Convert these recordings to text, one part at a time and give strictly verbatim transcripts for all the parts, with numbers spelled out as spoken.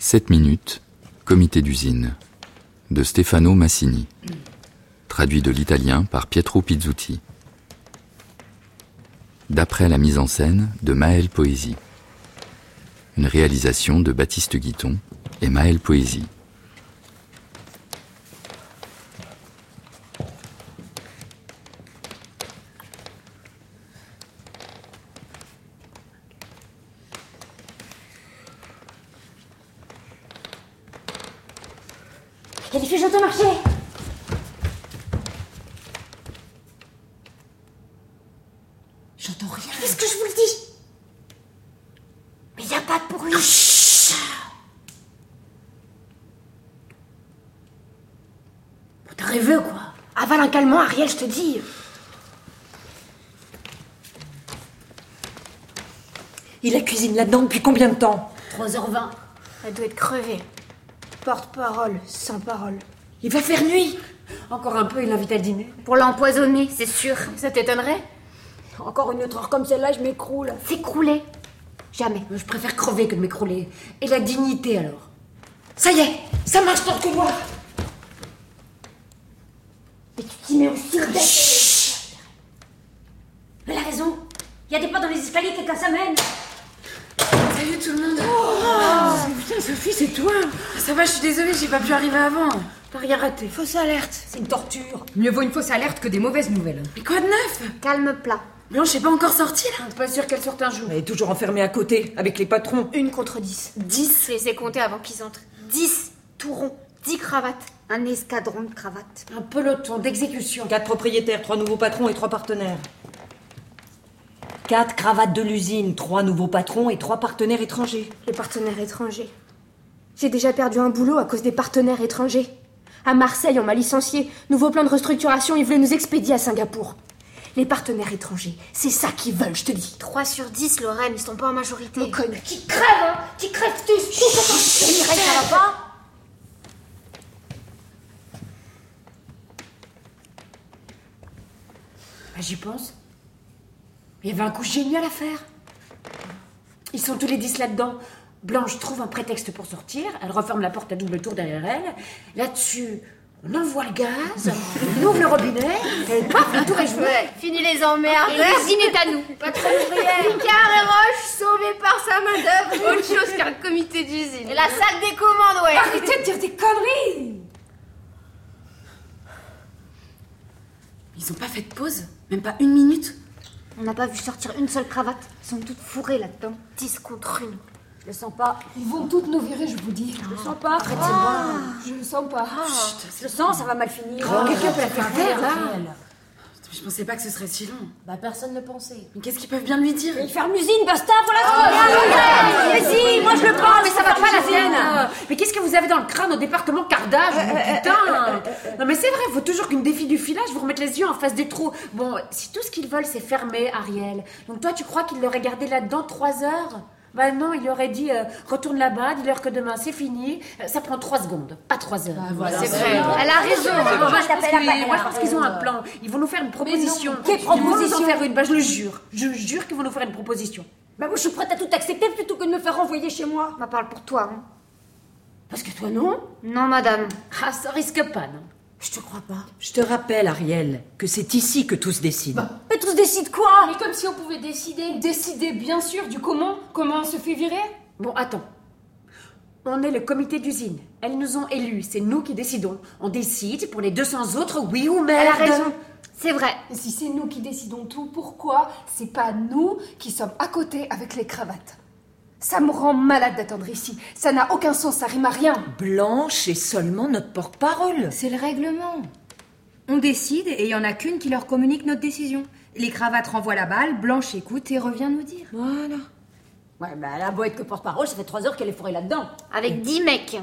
sept minutes, comité d'usine, de Stefano Massini. Traduit de l'italien par Pietro Pizzuti. D'après la mise en scène de Maël Poésie. Une réalisation de Baptiste Guiton et Maël Poésie. Il y a des fiches automarché. J'entends rien. Qu'est-ce que je vous le dis? Mais il n'y a pas de bruit. Chut. Bon, t'as rêvé quoi? Avale un calmant, Ariel, je te dis. Il la cuisine là-dedans depuis combien de temps? trois heures vingt. Elle doit être crevée. Porte-parole, sans parole. Il va faire nuit. Encore un peu, il l'invite à dîner. Pour l'empoisonner, c'est sûr. Ça t'étonnerait? Encore une autre heure comme celle-là, je m'écroule. S'écrouler? Jamais. Je préfère crever que de m'écrouler. Et la dignité, alors? Ça y est, ça marche dans le couloir. Mais tu t'y mets aussi au bec. Elle a raison. Il y a des pas dans les escaliers, quelqu'un s'amène. Salut tout le monde. Oh, oh. Putain, Sophie, c'est toi. Ça va, je suis désolée, j'ai pas pu arriver avant. T'as rien raté. Fausse alerte, c'est une torture. Mieux vaut une fausse alerte que des mauvaises nouvelles. Mais quoi de neuf? Calme plat. Blanche n'est pas encore sortie là. T'es pas sûre qu'elle sorte un jour? Elle est toujours enfermée à côté, avec les patrons. Une contre dix. Dix? Je les ai comptés avant qu'ils entrent. Dix, tout rond. Dix cravates. Un escadron de cravates. Un peloton d'exécution. Quatre propriétaires, trois nouveaux patrons et trois partenaires. Quatre cravates de l'usine, trois nouveaux patrons et trois partenaires étrangers. Les partenaires étrangers. J'ai déjà perdu un boulot à cause des partenaires étrangers. À Marseille, on m'a licencié. Nouveau plan de restructuration, ils voulaient nous expédier à Singapour. Les partenaires étrangers, c'est ça qu'ils veulent, je te dis. trois sur dix, Lorraine, ils sont pas en majorité. Oh, conne. Qui crèvent, hein? Qui crèvent tous. Et Mireille, ça va pas? Bah, j'y pense. Il y avait un coup génial à faire. Ils sont tous les dix là-dedans. Blanche trouve un prétexte pour sortir. Elle referme la porte à double tour derrière elle. Là-dessus, on envoie le gaz. On ouvre le robinet. Et paf, le tour est joué. Ouais, fini les emmerdes. Et l'usine est à nous. Pas trop ouvrière. Picard et Roche sauvés par sa main-d'œuvre. Autre chose qu'un comité d'usine. Et la salle des commandes, ouais. Arrêtez de dire des conneries. Ils ont pas fait de pause? Même pas une minute? On n'a pas vu sortir une seule cravate. Ils sont toutes fourrées là-dedans. Dix contre une. Je le sens pas. Ils vont toutes nous virer, je vous dis. Je le sens pas. Arrête, Ah, je le sens pas. Ah, je le sens, ça va mal finir. Oh, quelqu'un peut la faire taire, là. Je pensais pas que ce serait si long. Bah, personne ne pensait. Mais qu'est-ce qu'ils peuvent bien lui dire? Il ferme l'usine, basta, voilà ce qu'on dit. Mais si, moi je le prends, mais ça va pas la sienne. Mais qu'est-ce que vous avez dans le crâne au département cardage, putain? Non mais c'est vrai, faut toujours qu'une défie du filage vous remette les yeux en face des trous. Bon, si tout ce qu'ils veulent c'est fermer, Ariel. Donc toi tu crois qu'ils l'auraient gardé là-dedans trois heures? Bah non, il aurait dit euh, retourne là-bas, dis-leur que demain c'est fini. Euh, ça prend trois secondes, pas trois heures. Bah, voilà, c'est vrai. Elle a raison. Moi, Moi, je pense qu'ils- moi, je pense qu'ils ont un plan. Ils vont nous faire une proposition. Quelle proposition? Ils vont nous en faire une, bah je le jure. Je jure qu'ils vont nous faire une proposition. Bah moi je suis prête à tout accepter plutôt que de me faire renvoyer chez moi. On parle pour toi, hein. Parce que toi non? Non, madame. Ah, ça risque pas, non? Je te crois pas. Je te rappelle, Ariel, que c'est ici que tout se décide. Bah, mais tous décident quoi? Mais comme si on pouvait décider. Décider, bien sûr, du comment. Comment on se fait virer. Bon, attends. On est le comité d'usine. Elles nous ont élus. C'est nous qui décidons. On décide pour les deux cents autres, oui ou merde. Elle a raison. C'est vrai. Et si c'est nous qui décidons tout, pourquoi c'est pas nous qui sommes à côté avec les cravates? Ça me rend malade d'attendre ici. Ça n'a aucun sens, ça rime à rien. Blanche est seulement notre porte-parole. C'est le règlement. On décide et il y en a qu'une qui leur communique notre décision. Les cravates renvoient la balle, Blanche écoute et revient nous dire. Voilà. Ouais, bah elle a beau être que porte-parole, ça fait trois heures qu'elle est fourrée là-dedans. Avec dix mecs.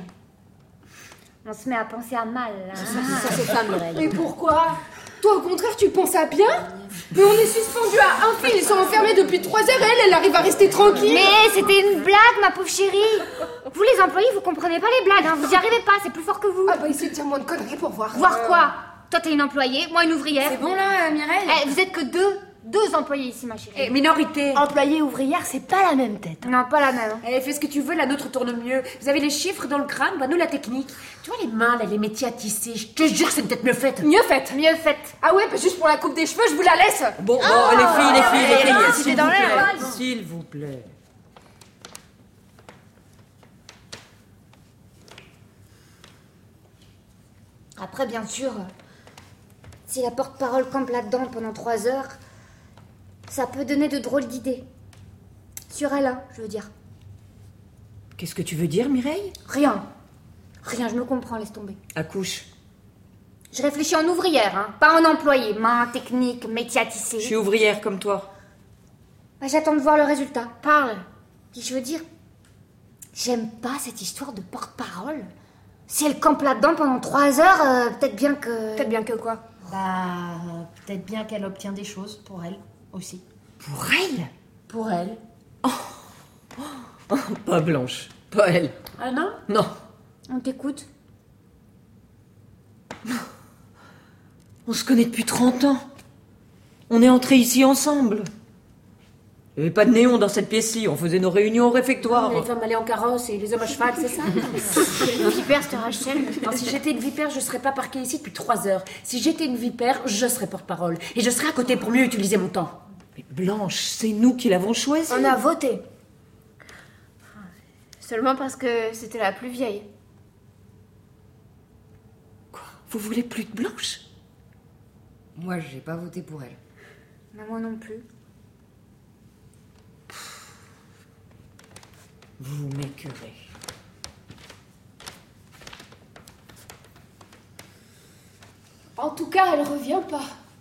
On se met à penser à mal, là. Ça, c'est femme, Mireille. Mais pourquoi? Toi, au contraire, tu penses à bien? Mais on est suspendu à un fil, ils sont enfermés depuis trois heures et elle, elle arrive à rester tranquille. Mais c'était une blague, ma pauvre chérie. Vous, les employés, vous comprenez pas les blagues, hein. Vous y arrivez pas, c'est plus fort que vous. Ah bah, essaye de dire moins de conneries pour voir. Voir quoi? Toi, t'es une employée, moi une ouvrière. C'est bon là, Mireille? Eh, vous êtes que deux. deux employés ici, ma chérie. Eh, minorité. Employée ouvrière, c'est pas la même tête. Non, pas la même. Eh, fais ce que tu veux, la nôtre tourne mieux. Vous avez les chiffres dans le crâne, bah nous la technique. Tu vois les mains, là, les métiers à tisser, je te jure, c'est une tête mieux faite. Mieux faite. Mieux faite. Ah ouais, bah juste pour la coupe des cheveux, je vous la laisse. Bon, bon, les filles, les filles, les filles, non, s'il c'était vous dans l'air, plaît, s'il vous plaît. Après, bien sûr, si la porte-parole campe là-dedans pendant trois heures, ça peut donner de drôles d'idées. Sur elle, hein, je veux dire. Qu'est-ce que tu veux dire, Mireille? Rien. Rien, je me comprends, laisse tomber. Accouche. Je réfléchis en ouvrière, hein, pas en employée. Main, technique, métier à tisser. Je suis ouvrière comme toi. Bah, j'attends de voir le résultat. Parle. Puis je veux dire, j'aime pas cette histoire de porte-parole. Si elle campe là-dedans pendant trois heures, euh, peut-être bien que... Peut-être bien que quoi? Bah, peut-être bien qu'elle obtient des choses pour elle aussi. Pour elle? Pour elle. Oh, pas Blanche, pas elle. Ah non? Non. On t'écoute. On se connaît depuis trente ans. On est entrés ici ensemble. Il n'y avait pas de néon dans cette pièce-ci, on faisait nos réunions au réfectoire. Les femmes allaient en carrosse et les hommes à cheval, c'est ça? Une vipère, c'était Rachel. Non, si j'étais une vipère, je serais pas parquée ici depuis trois heures. Si j'étais une vipère, je serais porte-parole. Et je serais à côté pour mieux utiliser mon temps. Mais Blanche, c'est nous qui l'avons choisi. On a voté. Seulement parce que c'était la plus vieille. Quoi? Vous voulez plus de Blanche? Moi, j'ai pas voté pour elle. Mais moi non plus. Vous m'écœurez. En tout cas, elle revient pas.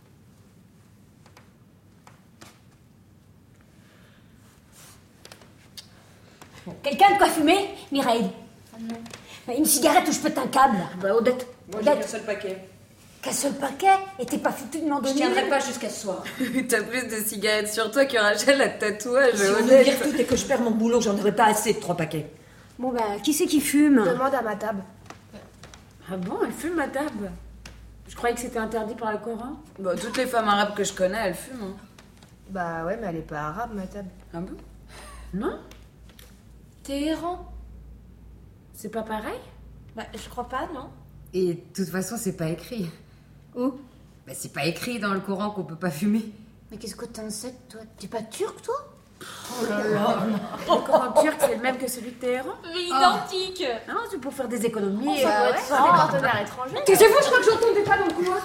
Quelqu'un de quoi fumer, Mireille? Non. Une cigarette ou je pète un câble? Bah, Odette. Moi, j'ai qu'un seul paquet. Qu'un seul paquet? Et t'es pas foutu de m'en Je donner? tiendrai pas jusqu'à ce soir. T'as plus de cigarettes sur toi que Rachel a de tatouages. Si on me dire tout et que je perds mon boulot, j'en aurais pas assez de trois paquets. Bon bah, qui c'est qui fume? Demande à ma table. Ah bon, elle fume, ma table? Je croyais que c'était interdit par le Coran. Bon, toutes les femmes arabes que je connais, elles fument. Hein. Bah ouais, mais elle est pas arabe, ma table. Ah bon? Non? Téhéran. C'est pas pareil? Bah, je crois pas, non? Et de toute façon, c'est pas écrit. Où? Bah, c'est pas écrit dans le Coran qu'on peut pas fumer. Mais qu'est-ce que t'en sais, toi? T'es pas turc, toi? Oh là là. Le Coran turc, c'est le même que celui de Téhéran? Identique! Non, c'est pour faire des économies. Oh, ça doit être ça, des partenaires étrangers. Taisez-vous, je crois que j'entendais pas dans le couloir.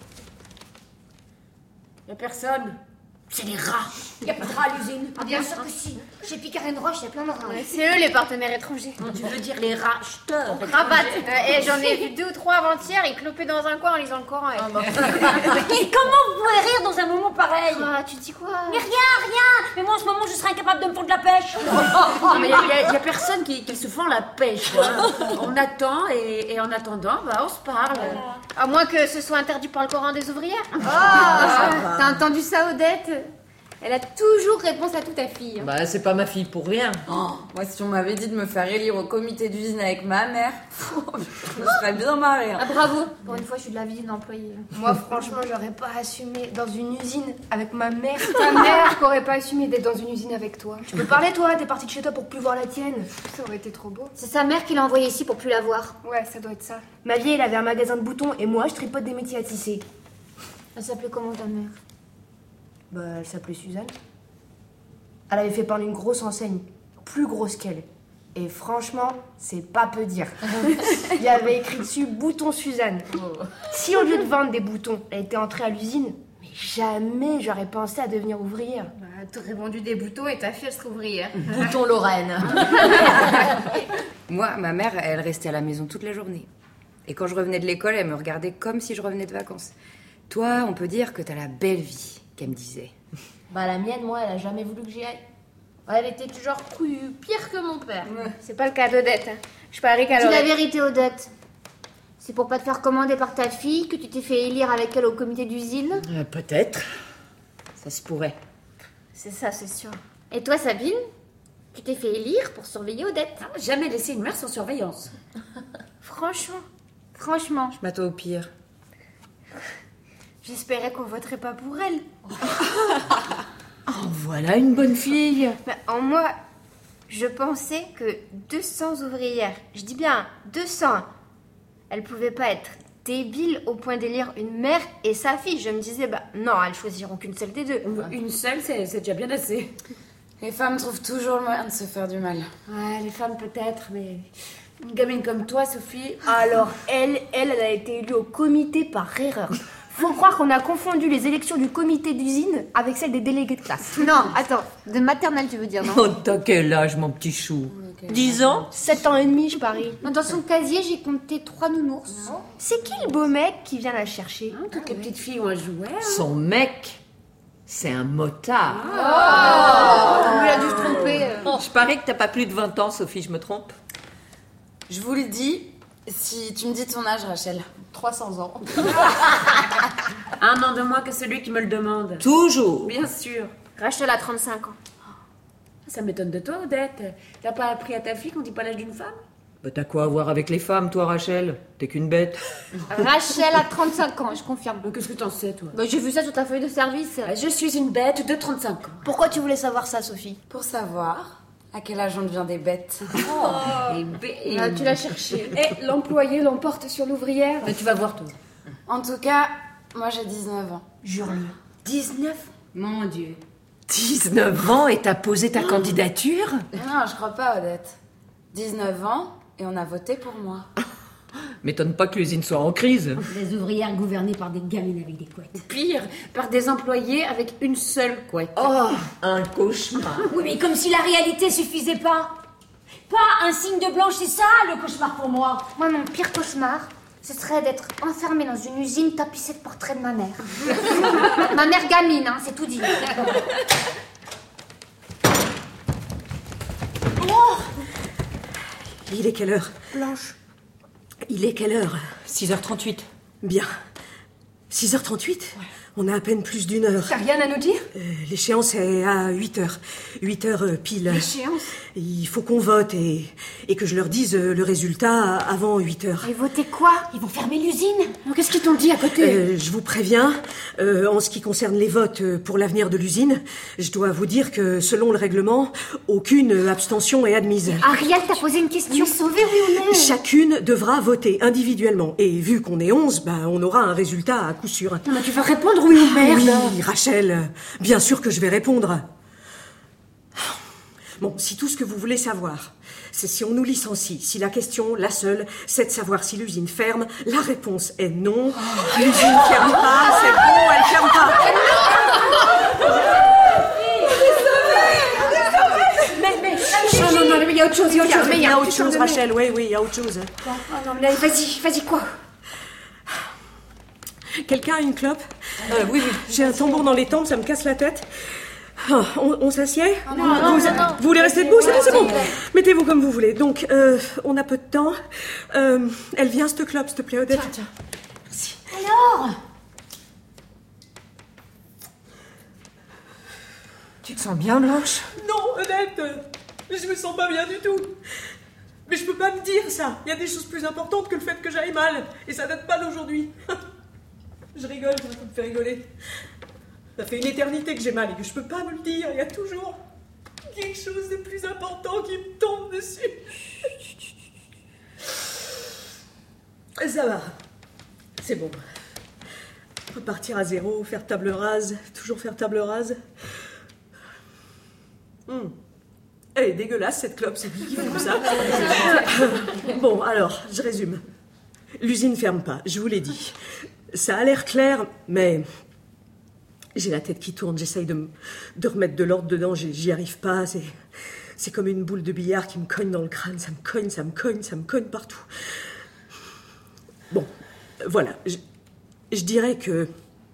Y'a personne. C'est les rats. Y'a pas de rats à l'usine. Ah, bien sûr que si. Chez Picarène Roche, il y a plein de rats. C'est eux les partenaires étrangers. Non, tu veux dire les rats jeteurs. Cravate. Et j'en ai vu deux ou trois avant-hier, ils clopaient dans un coin en lisant le Coran. Et comment vous pouvez rire dans un moment pareil? Ah, tu dis quoi? Mais rien, rien! Mais moi en ce moment je serais incapable de me fondre de la pêche! Non, mais il y, y a personne qui, qui se fend la pêche. Hein. On attend et, et en attendant, bah, on se parle. À moins que ce soit interdit par le Coran des ouvrières. Oh, t'as entendu ça, Odette? Elle a toujours réponse à toute ta fille. Bah, c'est pas ma fille pour rien. Oh, moi, si on m'avait dit de me faire élire au comité d'usine avec ma mère, je me serais bien marrée. Hein. Ah, bravo. Pour une fois, je suis de la vie d'une employée. Moi, franchement, j'aurais pas assumé dans une usine avec ma mère. Ta mère qui aurait pas assumé d'être dans une usine avec toi. Tu peux parler, toi? T'es partie de chez toi pour plus voir la tienne. Ça aurait été trop beau. C'est sa mère qui l'a envoyée ici pour plus la voir. Ouais, ça doit être ça. Ma vieille, elle avait un magasin de boutons et moi, je tripote des métiers à tisser. Elle s'appelait comment ta mère? Bah, elle s'appelait Suzanne. Elle avait fait peindre une grosse enseigne, plus grosse qu'elle. Et franchement, c'est pas peu dire. Il y avait écrit dessus Bouton Suzanne. Si au lieu de vendre des boutons, elle était entrée à l'usine, mais jamais j'aurais pensé à devenir ouvrière. Bah, t'aurais vendu des boutons et ta fille, elle serait ouvrière. Bouton Lorraine. Moi, ma mère, elle restait à la maison toute la journée. Et quand je revenais de l'école, elle me regardait comme si je revenais de vacances. Toi, on peut dire que t'as la belle vie, qu'elle me disait. Bah la mienne, moi, elle a jamais voulu que j'y aille. Elle était toujours couillue, pire que mon père. C'est pas le cas d'Odette. Je parie qu'elle Dis aurait... la vérité, Odette. C'est pour pas te faire commander par ta fille que tu t'es fait élire avec elle au comité d'usine? Euh, Peut-être. Ça se pourrait. C'est ça, c'est sûr. Et toi, Sabine? Tu t'es fait élire pour surveiller Odette? Ah, jamais laissé une mère sans surveillance. Franchement, franchement, Je m'attends au pire. j'espérais qu'on voterait pas pour elle. Oh, voilà une bonne fille. Mais en moi, je pensais que deux cents ouvrières, je dis bien deux cents, elles pouvaient pas être débiles au point d'élire une mère et sa fille. Je me disais, bah non, elles choisiront qu'une seule des deux. Une seule, c'est c'est déjà bien assez. Les femmes trouvent toujours le moyen de se faire du mal. Ouais, les femmes peut-être, mais une gamine comme toi, Sophie. Alors, elle, elle, elle a été élue au comité par erreur. Faut croire qu'on a confondu les élections du comité d'usine avec celles des délégués de classe. Non, attends, de maternelle tu veux dire, non? Oh, t'as quel âge, mon petit chou? Dix ans? Sept ans et demi, je parie. Dans son casier, j'ai compté trois nounours. C'est qui le beau mec qui vient la chercher? Hein, toutes les petites filles ont un jouet. Hein. Son mec, c'est un motard. Oh, il a dû se tromper. Oh, je parie que t'as pas plus de vingt ans, Sophie, je me trompe? Je vous le dis, si tu me dis ton âge, Rachel. trois cents ans. Un an de moins que celui qui me le demande. Toujours. Bien sûr. Rachel a trente-cinq ans. Ça m'étonne de toi, Odette. T'as pas appris à ta fille qu'on dit pas l'âge d'une femme? Bah t'as quoi à voir avec les femmes, toi, Rachel? T'es qu'une bête. Rachel a trente-cinq ans, je confirme. Mais qu'est-ce que t'en sais, toi? Bah, j'ai vu ça sur ta feuille de service. Je suis une bête de trente-cinq ans. Pourquoi tu voulais savoir ça, Sophie? Pour savoir à quel âge on devient des bêtes. Oh, et bé- Ah, tu l'as cherché. Et l'employé l'emporte sur l'ouvrière. Mais tu vas voir, toi. En tout cas, moi j'ai dix-neuf ans. Jure-le. dix-neuf? Mon Dieu. dix-neuf ans et t'as posé ta candidature? Non, je crois pas, Odette. dix-neuf ans et on a voté pour moi. M'étonne pas que l'usine soit en crise. Des ouvrières gouvernées par des gamines avec des couettes. Pire, par des employés avec une seule couette. Oh, un cauchemar. Oui, mais comme si la réalité suffisait pas. Pas un signe de blanche, c'est ça le cauchemar pour moi. Moi, mon pire cauchemar, ce serait d'être enfermée dans une usine tapissée de portraits de ma mère. Ma mère gamine, hein, c'est tout dit. Oh, il est quelle heure? Blanche. Il est quelle heure? six heures trente-huit. Bien. six heures trente-huit? On a à peine plus d'une heure. T'as rien à nous dire? Euh, L'échéance est à huit heures. huit heures euh, pile. L'échéance? Il faut qu'on vote et, et que je leur dise euh, le résultat avant huit heures. Et voter quoi? Ils vont fermer l'usine. Qu'est-ce qu'ils t'ont dit à côté? Euh, je vous préviens, euh, en ce qui concerne les votes euh, pour l'avenir de l'usine, je dois vous dire que selon le règlement, aucune abstention est admise. Ariel t'a posé une question. Sauvé, oui ou non? Chacune devra voter individuellement. Et vu qu'on est onze, bah, on aura un résultat à coup sûr. Non, mais tu vas répondre oui ou merde? Oui, Rachel, bien sûr que je vais répondre. Bon, si tout ce que vous voulez savoir, c'est si on nous licencie, si la question, la seule, c'est de savoir si l'usine ferme, la réponse est non. Oh, l'usine ferme pas, c'est bon, elle ferme pas. Mais, mais, non, non, non, il y a autre chose, il y a autre chose. Il y a autre chose, Rachel, oui, oui, il y a autre chose. Oh non, mais vas-y, vas-y, quoi? Quelqu'un a une clope? Euh, oui, oui. J'ai un tambour dans les tempes, ça me casse la tête. Oh, on on s'assied? Non, non, vous, non, non. vous voulez rester debout? C'est bon, c'est bon. Mettez-vous comme vous voulez. Donc, euh, on a peu de temps. Euh, elle vient, cette clope, s'il te plaît, Odette. Tiens, tiens. Merci. Alors? Tu te sens bien, Blanche? Non, Odette, je me sens pas bien du tout. Mais je peux pas me dire ça. Il y a des choses plus importantes que le fait que j'aille mal. Et ça date pas d'aujourd'hui. Je rigole, ça me fait rigoler. Ça fait une éternité que j'ai mal et que je peux pas me le dire. Il y a toujours quelque chose de plus important qui me tombe dessus. Ça va. C'est bon. Repartir à zéro, faire table rase, toujours faire table rase. Hum. Elle est dégueulasse, cette clope, c'est qui qui fume ça? Bon, alors, je résume. L'usine ferme pas, je vous l'ai dit. Ça a l'air clair, mais j'ai la tête qui tourne, j'essaye de, m- de remettre de l'ordre dedans, j'y j'y arrive pas, c'est, c'est comme une boule de billard qui me cogne dans le crâne, ça me cogne, ça me cogne, ça me cogne partout. Bon, voilà, je, je dirais que...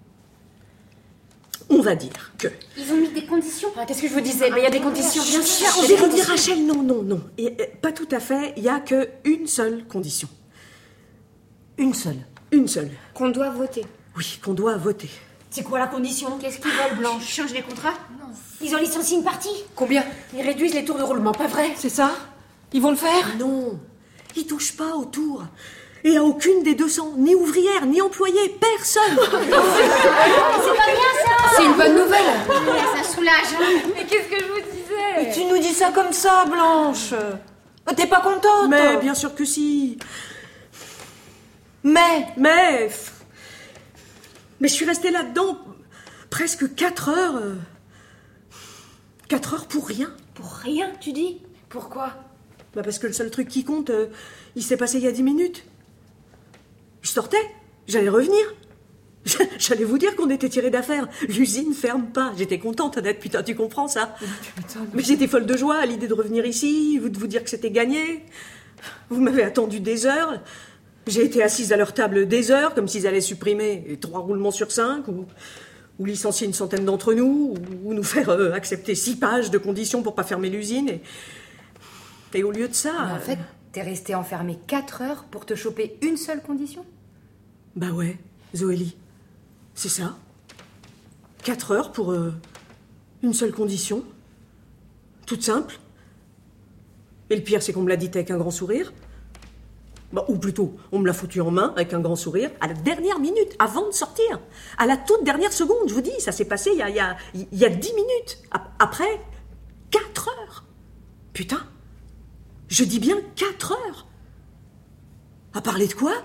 On va dire que... Ils ont mis des conditions. Ah, qu'est-ce que je vous disais? Mais il y a des conditions, bien sûr. On Des dit conditions. Rachel, non, non, non. Et, et, pas tout à fait, il y a qu'une seule condition. Une seule. Une seule. Qu'on doit voter. Oui, qu'on doit voter. C'est quoi la condition? Qu'est-ce qu'ils veulent, Blanche? Change les contrats? Ils ont licencié une partie. Combien? Ils réduisent les tours de roulement, pas vrai? C'est ça? Ils vont le faire? Non, ils touchent pas au tour. Et à aucune des deux cents, ni ouvrière, ni employée, personne. C'est pas bien ça. C'est une bonne nouvelle. Ouais, ça soulage. Hein. Mais qu'est-ce que je vous disais? Et tu nous dis ça comme ça, Blanche. T'es pas contente? Mais bien sûr que si. Mais... Mais... Mais je suis restée là-dedans presque quatre heures. euh, Quatre heures pour rien. Pour rien, tu dis? Pourquoi? Bah parce que le seul truc qui compte, euh, il s'est passé il y a dix minutes. Je sortais, j'allais revenir. J'allais vous dire qu'on était tirés d'affaire. L'usine ferme pas. J'étais contente, Annette. Putain, tu comprends ça? Mais j'étais folle de joie à l'idée de revenir ici, vous de vous dire que c'était gagné. Vous m'avez attendu des heures. J'ai été assise à leur table des heures, comme s'ils allaient supprimer trois roulements sur cinq, ou, ou licencier une centaine d'entre nous, ou, ou nous faire euh, accepter six pages de conditions pour pas fermer l'usine. Et, et au lieu de ça... Mais en fait, t'es restée enfermée quatre heures pour te choper une seule condition? Bah ouais, Zoélie. C'est ça. Quatre heures pour euh, une seule condition. Toute simple. Et le pire, c'est qu'on me l'a dit avec un grand sourire. Bah, ou plutôt, on me l'a foutu en main avec un grand sourire à la dernière minute, avant de sortir. À la toute dernière seconde, je vous dis, ça s'est passé il y a, il y a, il y a dix minutes. Après, quatre heures. Putain. Je dis bien quatre heures. À parler de quoi?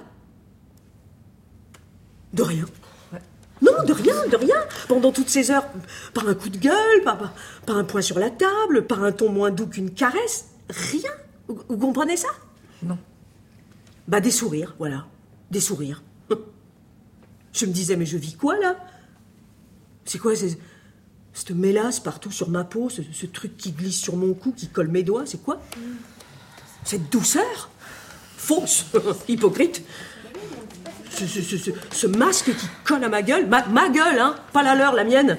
De rien. Non, de rien, de rien. Pendant toutes ces heures, pas un coup de gueule, pas, pas, pas un poing sur la table, pas un ton moins doux qu'une caresse. Rien. Vous, vous comprenez ça? Non. Bah, des sourires, voilà. Des sourires. Je me disais, mais je vis quoi, là? C'est quoi, c'est, cette mélasse partout sur ma peau, ce, ce truc qui glisse sur mon cou, qui colle mes doigts, c'est quoi? Cette douceur? Fausse. Hypocrite. Ce, ce, ce, ce masque qui colle à ma gueule, ma, ma gueule, hein, pas la leur, la mienne.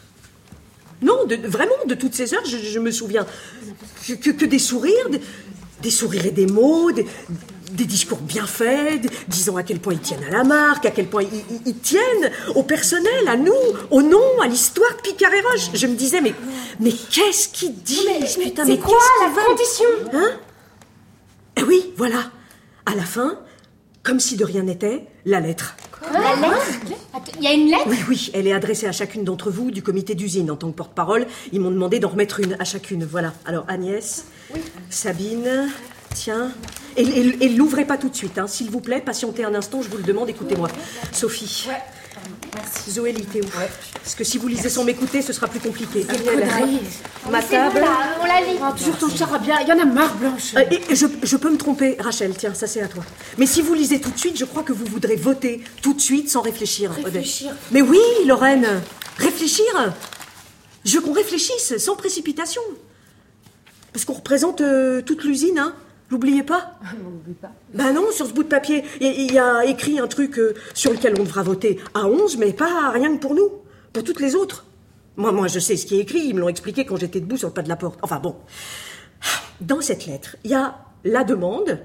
Non, de, vraiment, de toutes ces heures, je, je me souviens que, que, que des sourires, des, des sourires et des mots, des, des discours bien faits, des, disant à quel point ils tiennent à la marque, à quel point ils, ils, ils tiennent au personnel, à nous, au nom, à l'histoire de Picard et Roche. Je me disais, mais, mais qu'est-ce qu'ils disent, mais, putain, mais mais quoi, qu'est-ce qu'ils la veulent? condition? Hein? Eh oui, voilà. À la fin, comme si de rien n'était, la lettre. La lettre? Il y a une lettre? Oui, oui, elle est adressée à chacune d'entre vous du comité d'usine. En tant que porte-parole, ils m'ont demandé d'en remettre une à chacune. Voilà. Alors, Agnès, oui. Sabine, tiens. Et, et, et l'ouvrez pas tout de suite, hein. S'il vous plaît, patientez un instant, je vous le demande, écoutez-moi. Sophie. Ouais. Merci. Zoélie, t'es où? Ouais. Parce que si vous lisez sans m'écouter, ce sera plus compliqué. Ariel, ma table. Là, on la lit. Oh, toujours ton charabia, il y en a marre, Blanche. Euh, et je, je peux me tromper, Rachel, tiens, ça c'est à toi. Mais si vous lisez tout de suite, je crois que vous voudrez voter tout de suite sans réfléchir. Réfléchir. Odette. Mais oui, Lorraine, réfléchir. Je veux qu'on réfléchisse sans précipitation. Parce qu'on représente euh, toute l'usine, hein. N'oubliez pas. On n'oublie pas. Ben non, sur ce bout de papier, il y, y a écrit un truc euh, sur lequel on devra voter à onze, mais pas rien que pour nous, pour toutes les autres. Moi, moi, je sais ce qui est écrit, ils me l'ont expliqué quand j'étais debout sur le pas de la porte. Enfin bon, dans cette lettre, il y a la demande,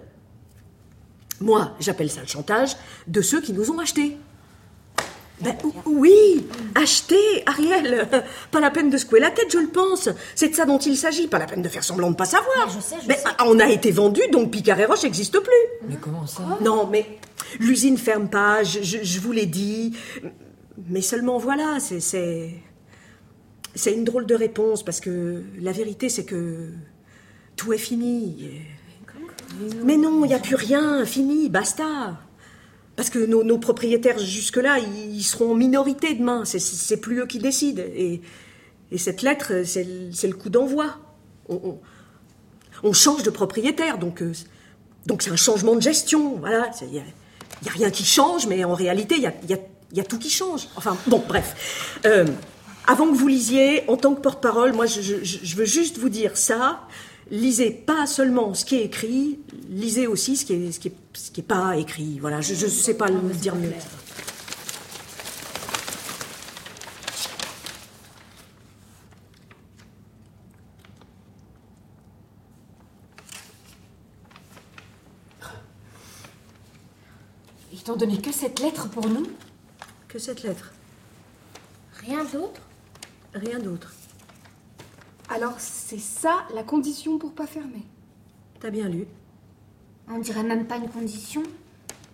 moi, j'appelle ça le chantage, de ceux qui nous ont achetés. Ben oui, acheter, Ariel. Pas la peine de secouer la tête, je le pense. C'est de ça dont il s'agit, pas la peine de faire semblant de pas savoir. Mais je sais, je mais sais. on a été vendu, donc Picard et Roche n'existe plus. Mais comment ça? Non, mais l'usine ferme pas, je, je, je vous l'ai dit. Mais seulement voilà, c'est, c'est... C'est une drôle de réponse, parce que la vérité, c'est que tout est fini. Mais non, il n'y a plus rien, fini, basta. Parce que nos, nos propriétaires, jusque-là, ils seront en minorité demain. C'est, c'est plus eux qui décident. Et, et cette lettre, c'est, c'est le coup d'envoi. On, on, on change de propriétaire, donc, euh, donc c'est un changement de gestion. Voilà, il n'y a, y a rien qui change, mais en réalité, il y a, y a, y a tout qui change. Enfin, bon, bref. Euh, avant que vous lisiez, en tant que porte-parole, moi, je, je, je veux juste vous dire ça. Lisez pas seulement ce qui est écrit, lisez aussi ce qui est, ce qui est, ce qui est pas écrit. Voilà, je ne sais pas le dire mieux. Ils t'ont donné que cette lettre pour nous? Que cette lettre. Rien d'autre? Rien d'autre. Alors, c'est ça la condition pour pas fermer? T'as bien lu. On dirait même pas une condition.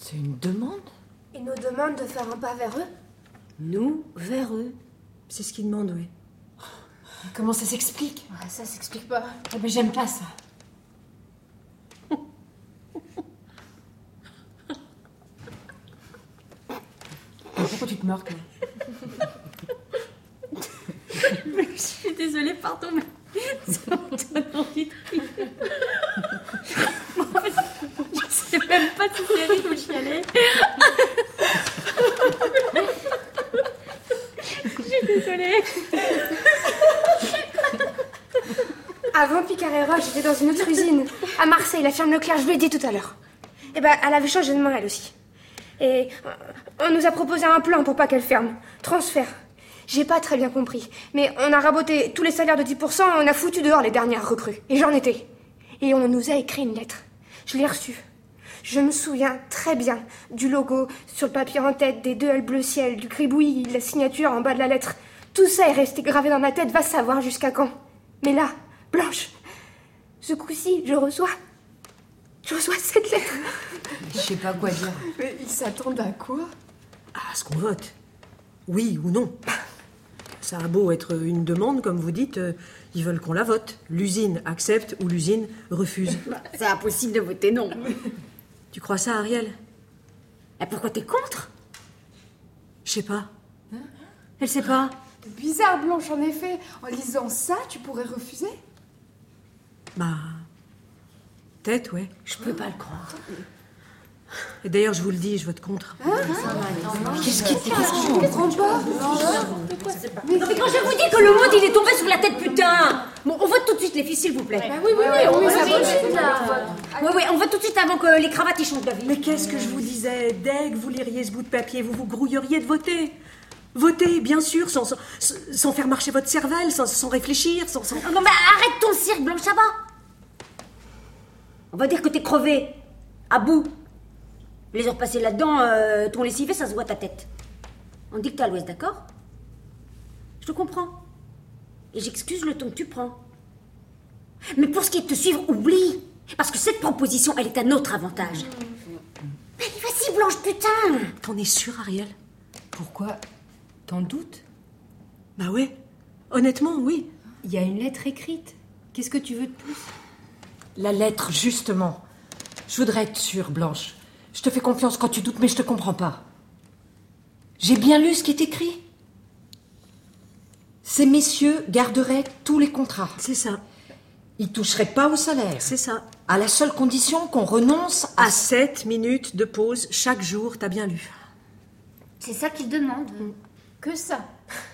C'est une demande? Ils nous demandent de faire un pas vers eux. Nous, vers eux. C'est ce qu'ils demandent, oui. Comment ça s'explique? Ah, ça s'explique pas. Ah, mais j'aime pas ça. Pourquoi tu te marques là? Je suis désolée, pardon, mais ça me donne envie de rire. En fait, je sais même pas si c'est rire ou chialer. Je suis désolée. Avant Picarera, j'étais dans une autre usine. À Marseille, la firme Leclerc, je vous l'ai dit tout à l'heure. Et ben, elle avait changé de main, elle aussi. Et on nous a proposé un plan pour pas qu'elle ferme. Transfert. J'ai pas très bien compris. Mais on a raboté tous les salaires de dix pour cent et on a foutu dehors les dernières recrues. Et j'en étais. Et on nous a écrit une lettre. Je l'ai reçue. Je me souviens très bien du logo sur le papier en tête, des deux L bleu ciel, du gribouillis, de la signature en bas de la lettre. Tout ça est resté gravé dans ma tête, va savoir jusqu'à quand. Mais là, Blanche, ce coup-ci, je reçois... Je reçois cette lettre. Je sais pas quoi dire. Mais ils s'attendent à quoi? À ce qu'on vote. Oui ou non. Ça a beau être une demande, comme vous dites, euh, ils veulent qu'on la vote. L'usine accepte ou l'usine refuse. Bah, c'est impossible de voter non. Tu crois ça, Ariel? Et pourquoi t'es contre? Je sais pas. Elle sait pas. Bizarre, Blanche, en effet. En lisant ça, tu pourrais refuser? Bah... peut-être, ouais. Je peux pas le croire. Et d'ailleurs, je vous le dis, je vote contre. Hein? Qu'est-ce qui t'est Je comprends pas. Mais quand je vous dis que le monde il est tombé sur la tête, putain. Bon, on vote tout de suite les filles, s'il vous plaît. Bah oui, oui, oui, on met ça tout de suite, là. Oui, oui, on vote tout de suite avant que les cravates y changent d'avis. Mais qu'est-ce que je vous disais? Dès que vous liriez ce bout de papier, vous vous grouilleriez de voter. Voter, bien sûr, sans, sans, sans faire marcher votre cervelle, sans, sans réfléchir, sans... sans... Non, mais arrête ton cirque, Blanche, ça va. On va dire que t'es crevé, à bout. Les heures passées là-dedans, euh, ton lessivé, ça se voit ta tête. On dit que t'es à l'ouest, d'accord? Je te comprends. Et j'excuse le ton que tu prends. Mais pour ce qui est de te suivre, oublie. Parce que cette proposition, elle est à notre avantage. Mais vas-y, Blanche, putain! T'en es sûre, Ariel? Pourquoi? T'en doutes? Bah ouais. Honnêtement, oui. Il y a une lettre écrite. Qu'est-ce que tu veux de plus? La lettre, justement. Je voudrais être sûre, Blanche. Je te fais confiance quand tu doutes, mais je te comprends pas. J'ai bien lu ce qui est écrit. Ces messieurs garderaient tous les contrats. C'est ça. Ils toucheraient pas au salaire. C'est ça. À la seule condition qu'on renonce à... À sept minutes de pause chaque jour, t'as bien lu. C'est ça qu'ils demandent. Que ça.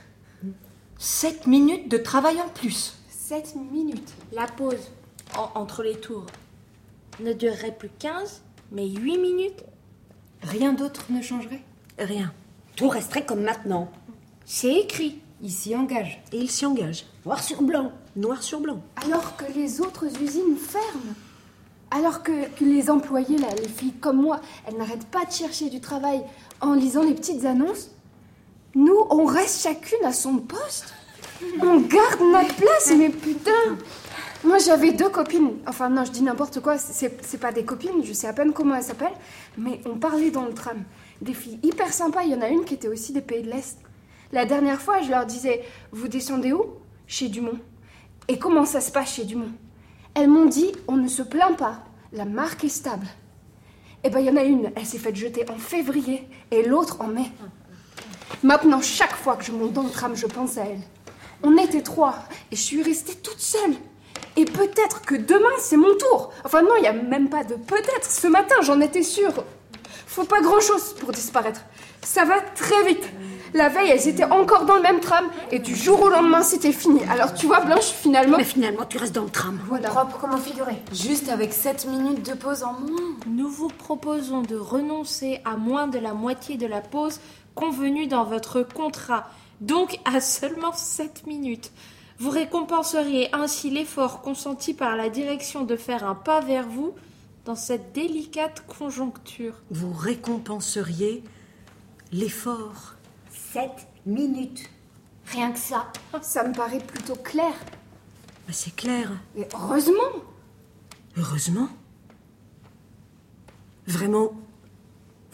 Sept minutes de travail en plus. Sept minutes. La pause en- entre les tours ne durerait plus quinze, mais huit minutes. Rien d'autre ne changerait? Rien. Tout resterait comme maintenant. C'est écrit. Il s'y engage. Et il s'y engage. Noir sur blanc. Noir sur blanc. Alors que les autres usines ferment. Alors que, que les employés, là, les filles comme moi, elles n'arrêtent pas de chercher du travail en lisant les petites annonces. Nous, on reste chacune à son poste. On garde notre place, mais putain. Moi, j'avais deux copines. Enfin, non, je dis n'importe quoi. C'est, c'est pas des copines, je sais à peine comment elles s'appellent. Mais on parlait dans le tram. Des filles hyper sympas. Il y en a une qui était aussi des pays de l'Est. La dernière fois, je leur disais, vous descendez où? Chez Dumont. Et comment ça se passe chez Dumont? Elles m'ont dit, on ne se plaint pas. La marque est stable. Eh ben, il y en a une, elle s'est faite jeter en février et l'autre en mai. Maintenant, chaque fois que je monte dans le tram, je pense à elle. On était trois et je suis restée toute seule. Et peut-être que demain, c'est mon tour. Enfin non, il n'y a même pas de peut-être. Ce matin, j'en étais sûre. Faut pas grand-chose pour disparaître. Ça va très vite. La veille, elles étaient encore dans le même tram et du jour au lendemain, c'était fini. Alors tu vois, Blanche, finalement... Mais finalement, tu restes dans le tram. Voilà. Propre comme figuré. Juste avec sept minutes de pause en moins. Nous vous proposons de renoncer à moins de la moitié de la pause convenue dans votre contrat, donc à seulement sept minutes. Vous récompenseriez ainsi l'effort consenti par la direction de faire un pas vers vous dans cette délicate conjoncture. Vous récompenseriez l'effort. Sept minutes. Rien que ça. Ça me paraît plutôt clair. Bah, c'est clair. Mais heureusement. Heureusement. Vraiment,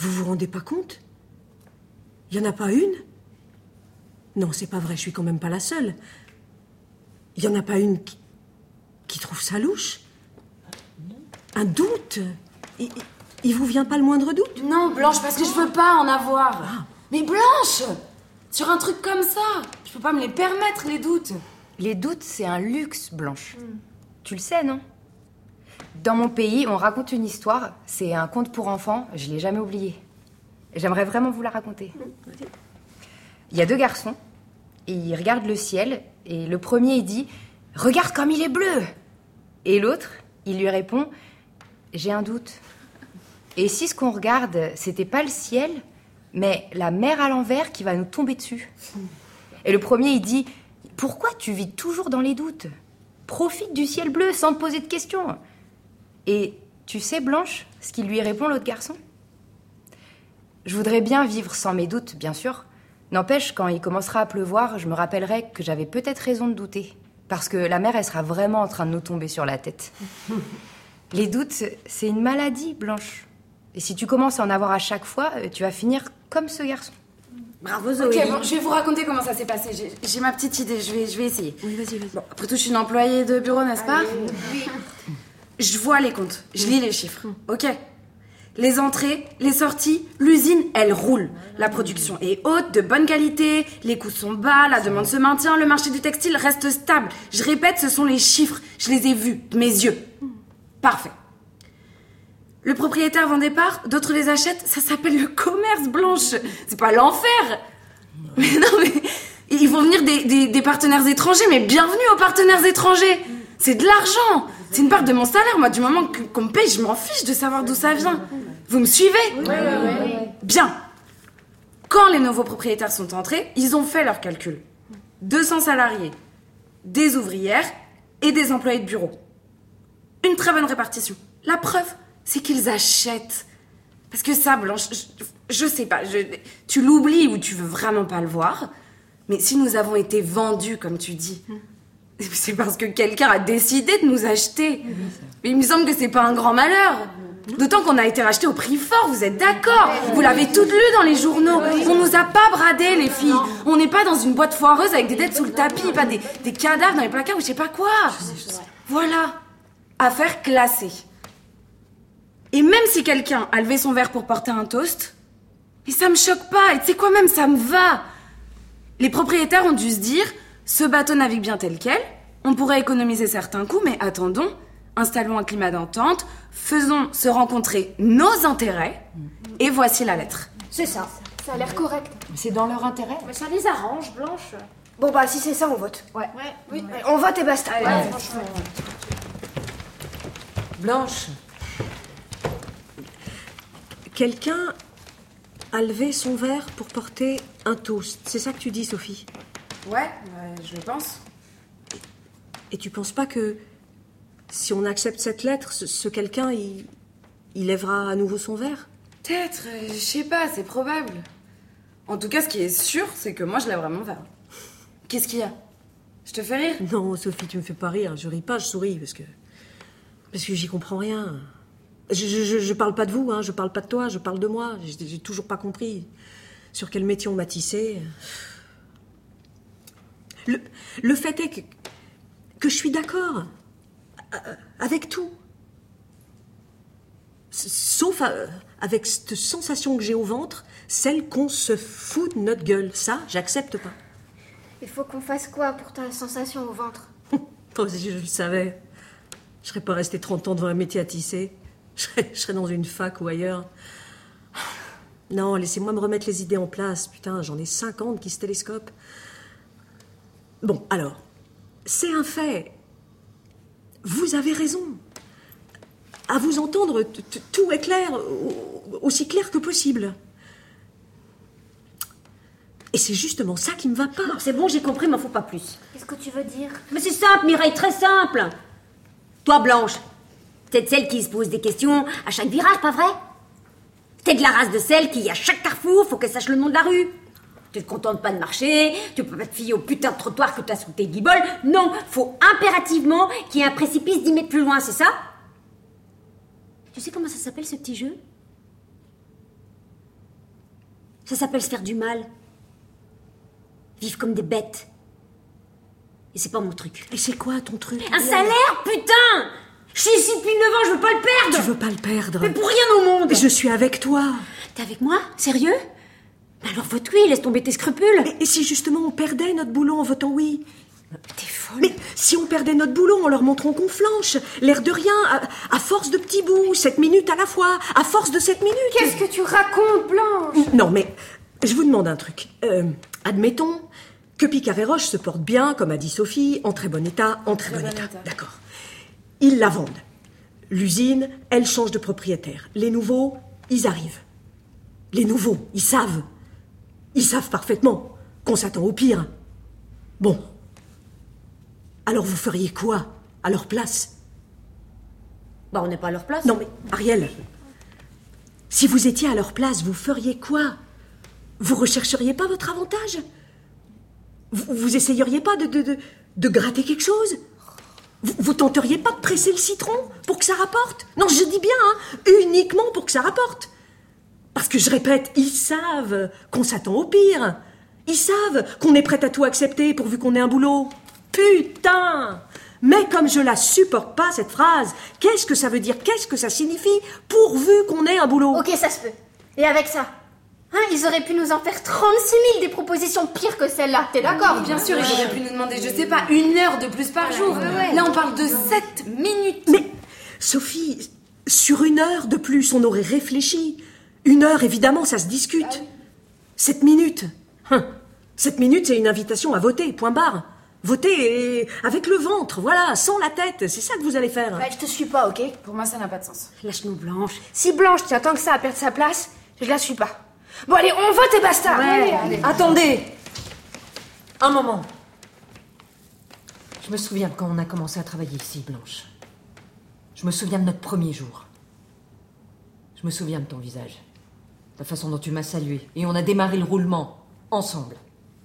Vous vous rendez pas compte? Il y en a pas une? Non, c'est pas vrai, je suis quand même pas la seule. Il y en a pas une qui, qui trouve ça louche? Un doute? il, il vous vient pas le moindre doute? Non, Blanche, parce que je veux pas en avoir. Ah. Mais Blanche, sur un truc comme ça, je peux pas me les permettre, les doutes. Les doutes, c'est un luxe, Blanche. Mm. Tu le sais, non? Dans mon pays, on raconte une histoire. C'est un conte pour enfants. Je l'ai jamais oublié. J'aimerais vraiment vous la raconter. Il y a deux garçons. Et ils regardent le ciel. Et le premier, il dit « Regarde comme il est bleu !» Et l'autre, il lui répond « J'ai un doute. » Et si ce qu'on regarde, c'était pas le ciel, mais la mer à l'envers qui va nous tomber dessus? Et le premier, il dit « Pourquoi tu vis toujours dans les doutes? Profite du ciel bleu sans te poser de questions. » Et tu sais, Blanche, ce qu'il lui répond, l'autre garçon? Je voudrais bien vivre sans mes doutes, bien sûr. N'empêche, quand il commencera à pleuvoir, je me rappellerai que j'avais peut-être raison de douter. Parce que la mer, elle sera vraiment en train de nous tomber sur la tête. Les doutes, c'est une maladie, Blanche. Et si tu commences à en avoir à chaque fois, tu vas finir comme ce garçon. Bravo, Zoé. Ok, bon, je vais vous raconter comment ça s'est passé. J'ai, j'ai ma petite idée, je vais, je vais essayer. Oui, vas-y, vas-y. Bon, après tout, je suis une employée de bureau, n'est-ce pas? Oui. Je vois les comptes, je lis les chiffres, ok? Les entrées, les sorties, l'usine, elle roule. La production est haute, de bonne qualité, les coûts sont bas, la demande se maintient, le marché du textile reste stable. Je répète, ce sont les chiffres, je les ai vus, de mes yeux. Parfait. Le propriétaire vend des parts, d'autres les achètent, ça s'appelle le commerce, Blanche. C'est pas l'enfer. Mais non, mais ils vont venir des, des, des partenaires étrangers, mais bienvenue aux partenaires étrangers. C'est de l'argent. C'est une part de mon salaire. Moi, du moment qu'on me paye, je m'en fiche de savoir d'où ça vient. Vous me suivez? Oui, oui, oui. Bien. Quand les nouveaux propriétaires sont entrés, ils ont fait leurs calculs. deux cents salariés, des ouvrières et des employés de bureau. Une très bonne répartition. La preuve, c'est qu'ils achètent. Parce que ça, Blanche, je, je sais pas, je, tu l'oublies ou tu veux vraiment pas le voir, mais si nous avons été vendus, comme tu dis, c'est parce que quelqu'un a décidé de nous acheter. Mais il me semble que c'est pas un grand malheur. D'autant qu'on a été rachetés au prix fort, vous êtes d'accord? Vous l'avez toutes lu dans les journaux. On nous a pas bradés, les filles. On n'est pas dans une boîte foireuse avec des dettes sous le tapis, pas des, des cadavres dans les placards ou je sais pas quoi. Voilà. Affaire classée. Et même si quelqu'un a levé son verre pour porter un toast, et ça me choque pas, et tu sais quoi, même ça me va. Les propriétaires ont dû se dire, ce bateau navigue bien tel quel, on pourrait économiser certains coûts, mais attendons, installons un climat d'entente, faisons se rencontrer nos intérêts, et voici la lettre. C'est ça, ça a l'air correct. C'est dans leur intérêt. Mais ça les arrange, Blanche. Bon bah si c'est ça, on vote. Ouais. Ouais. Oui. Ouais. On vote et basta. Allez, ouais. franchement. Blanche. Quelqu'un a levé son verre pour porter un toast. C'est ça que tu dis, Sophie? Ouais, ouais, je pense. Et tu penses pas que si on accepte cette lettre, ce, ce quelqu'un, il, il lèvera à nouveau son verre? Peut-être, euh, je sais pas, c'est probable. En tout cas, ce qui est sûr, c'est que moi, je lèverai mon verre. Qu'est-ce qu'il y a? Je te fais rire? Non, Sophie, tu me fais pas rire. Je ris pas, je souris, parce que... Parce que j'y comprends rien. Je, je, je parle pas de vous, hein, je parle pas de toi, je parle de moi. J'ai, j'ai toujours pas compris sur quel métier on m'a tissé. Le, le fait est que, que je suis d'accord avec tout. Sauf avec cette sensation que j'ai au ventre, celle qu'on se fout de notre gueule. Ça, j'accepte pas. Il faut qu'on fasse quoi pour ta sensation au ventre? Oh, si je le savais. Je serais pas restée trente ans devant un métier à tisser. Je serais, je serais dans une fac ou ailleurs. Non, laissez-moi me remettre les idées en place. Putain, j'en ai cinquante qui se télescopent. Bon, alors, c'est un fait. Vous avez raison. À vous entendre, tout est clair, aussi clair que possible. Et c'est justement ça qui me va pas. Non, c'est bon, j'ai compris, mais faut pas plus. Qu'est-ce que tu veux dire? Mais c'est simple, Mireille, très simple. Toi, Blanche, t'es de celle qui se pose des questions à chaque virage, pas vrai? T'es de la race de celle qui, à chaque carrefour, faut qu'elle sache le nom de la rue. Tu te contentes pas de marcher, tu peux pas te fier au putain de trottoir que t'as sous tes guiboles. Non, faut impérativement qu'il y ait un précipice dix mètres plus loin, c'est ça? Tu sais comment ça s'appelle, ce petit jeu? Ça s'appelle se faire du mal. Vivre comme des bêtes. Et c'est pas mon truc. Et c'est quoi ton truc? Un salaire, putain! Je suis ici depuis neuf ans, je veux pas le perdre! Tu veux pas le perdre? Mais pour rien au monde! Je suis avec toi. T'es avec moi? Sérieux? Alors vote oui, laisse tomber tes scrupules. Et, et si justement on perdait notre boulot en votant oui? T'es folle. Mais si on perdait notre boulot en leur montrant qu'on flanche, l'air de rien, à, à force de petits bouts, sept minutes à la fois, à force de sept minutes. Qu'est-ce que tu racontes, Blanche? Non, mais je vous demande un truc. Euh, admettons que Picard et Roche se portent bien, comme a dit Sophie, en très bon état, en très, très bon, bon état. état. D'accord. Ils la vendent. L'usine, elle change de propriétaire. Les nouveaux, ils arrivent. Les nouveaux, ils savent. Ils savent parfaitement qu'on s'attend au pire. Bon. Alors vous feriez quoi à leur place? Bah on n'est pas à leur place. Non mais, Ariel, si vous étiez à leur place, vous feriez quoi? Vous rechercheriez pas votre avantage? Vous, vous essayeriez pas de, de, de, de gratter quelque chose? Vous, vous tenteriez pas de presser le citron pour que ça rapporte? Non, je dis bien, hein, uniquement pour que ça rapporte. Parce que je répète, ils savent qu'on s'attend au pire. Ils savent qu'on est prêt à tout accepter pourvu qu'on ait un boulot. Putain! Mais comme je la supporte pas, cette phrase, qu'est-ce que ça veut dire? Qu'est-ce que ça signifie? Pourvu qu'on ait un boulot. Ok, ça se peut. Et avec ça, hein, ils auraient pu nous en faire trente-six mille des propositions pires que celle-là. T'es d'accord? Bien sûr, ils auraient pu nous demander, je sais pas, une heure de plus par jour. Ouais, ouais. Là, on parle de sept minutes. Mais, Sophie, sur une heure de plus, on aurait réfléchi. Une heure, évidemment, ça se discute. Ah oui. Sept minutes. Hum. Sept minutes, c'est une invitation à voter, point barre. Voter et avec le ventre, voilà, sans la tête. C'est ça que vous allez faire. Ouais, je te suis pas, ok? Pour moi, ça n'a pas de sens. Lâche-nous Blanche. Si Blanche tient tant que ça à perdre sa place, je la suis pas. Bon, allez, on vote et basta. Ouais, allez, allez. Attendez. Un moment. Je me souviens de quand on a commencé à travailler ici, Blanche. Je me souviens de notre premier jour. Je me souviens de ton visage. La façon dont tu m'as salué. Et on a démarré le roulement. Ensemble.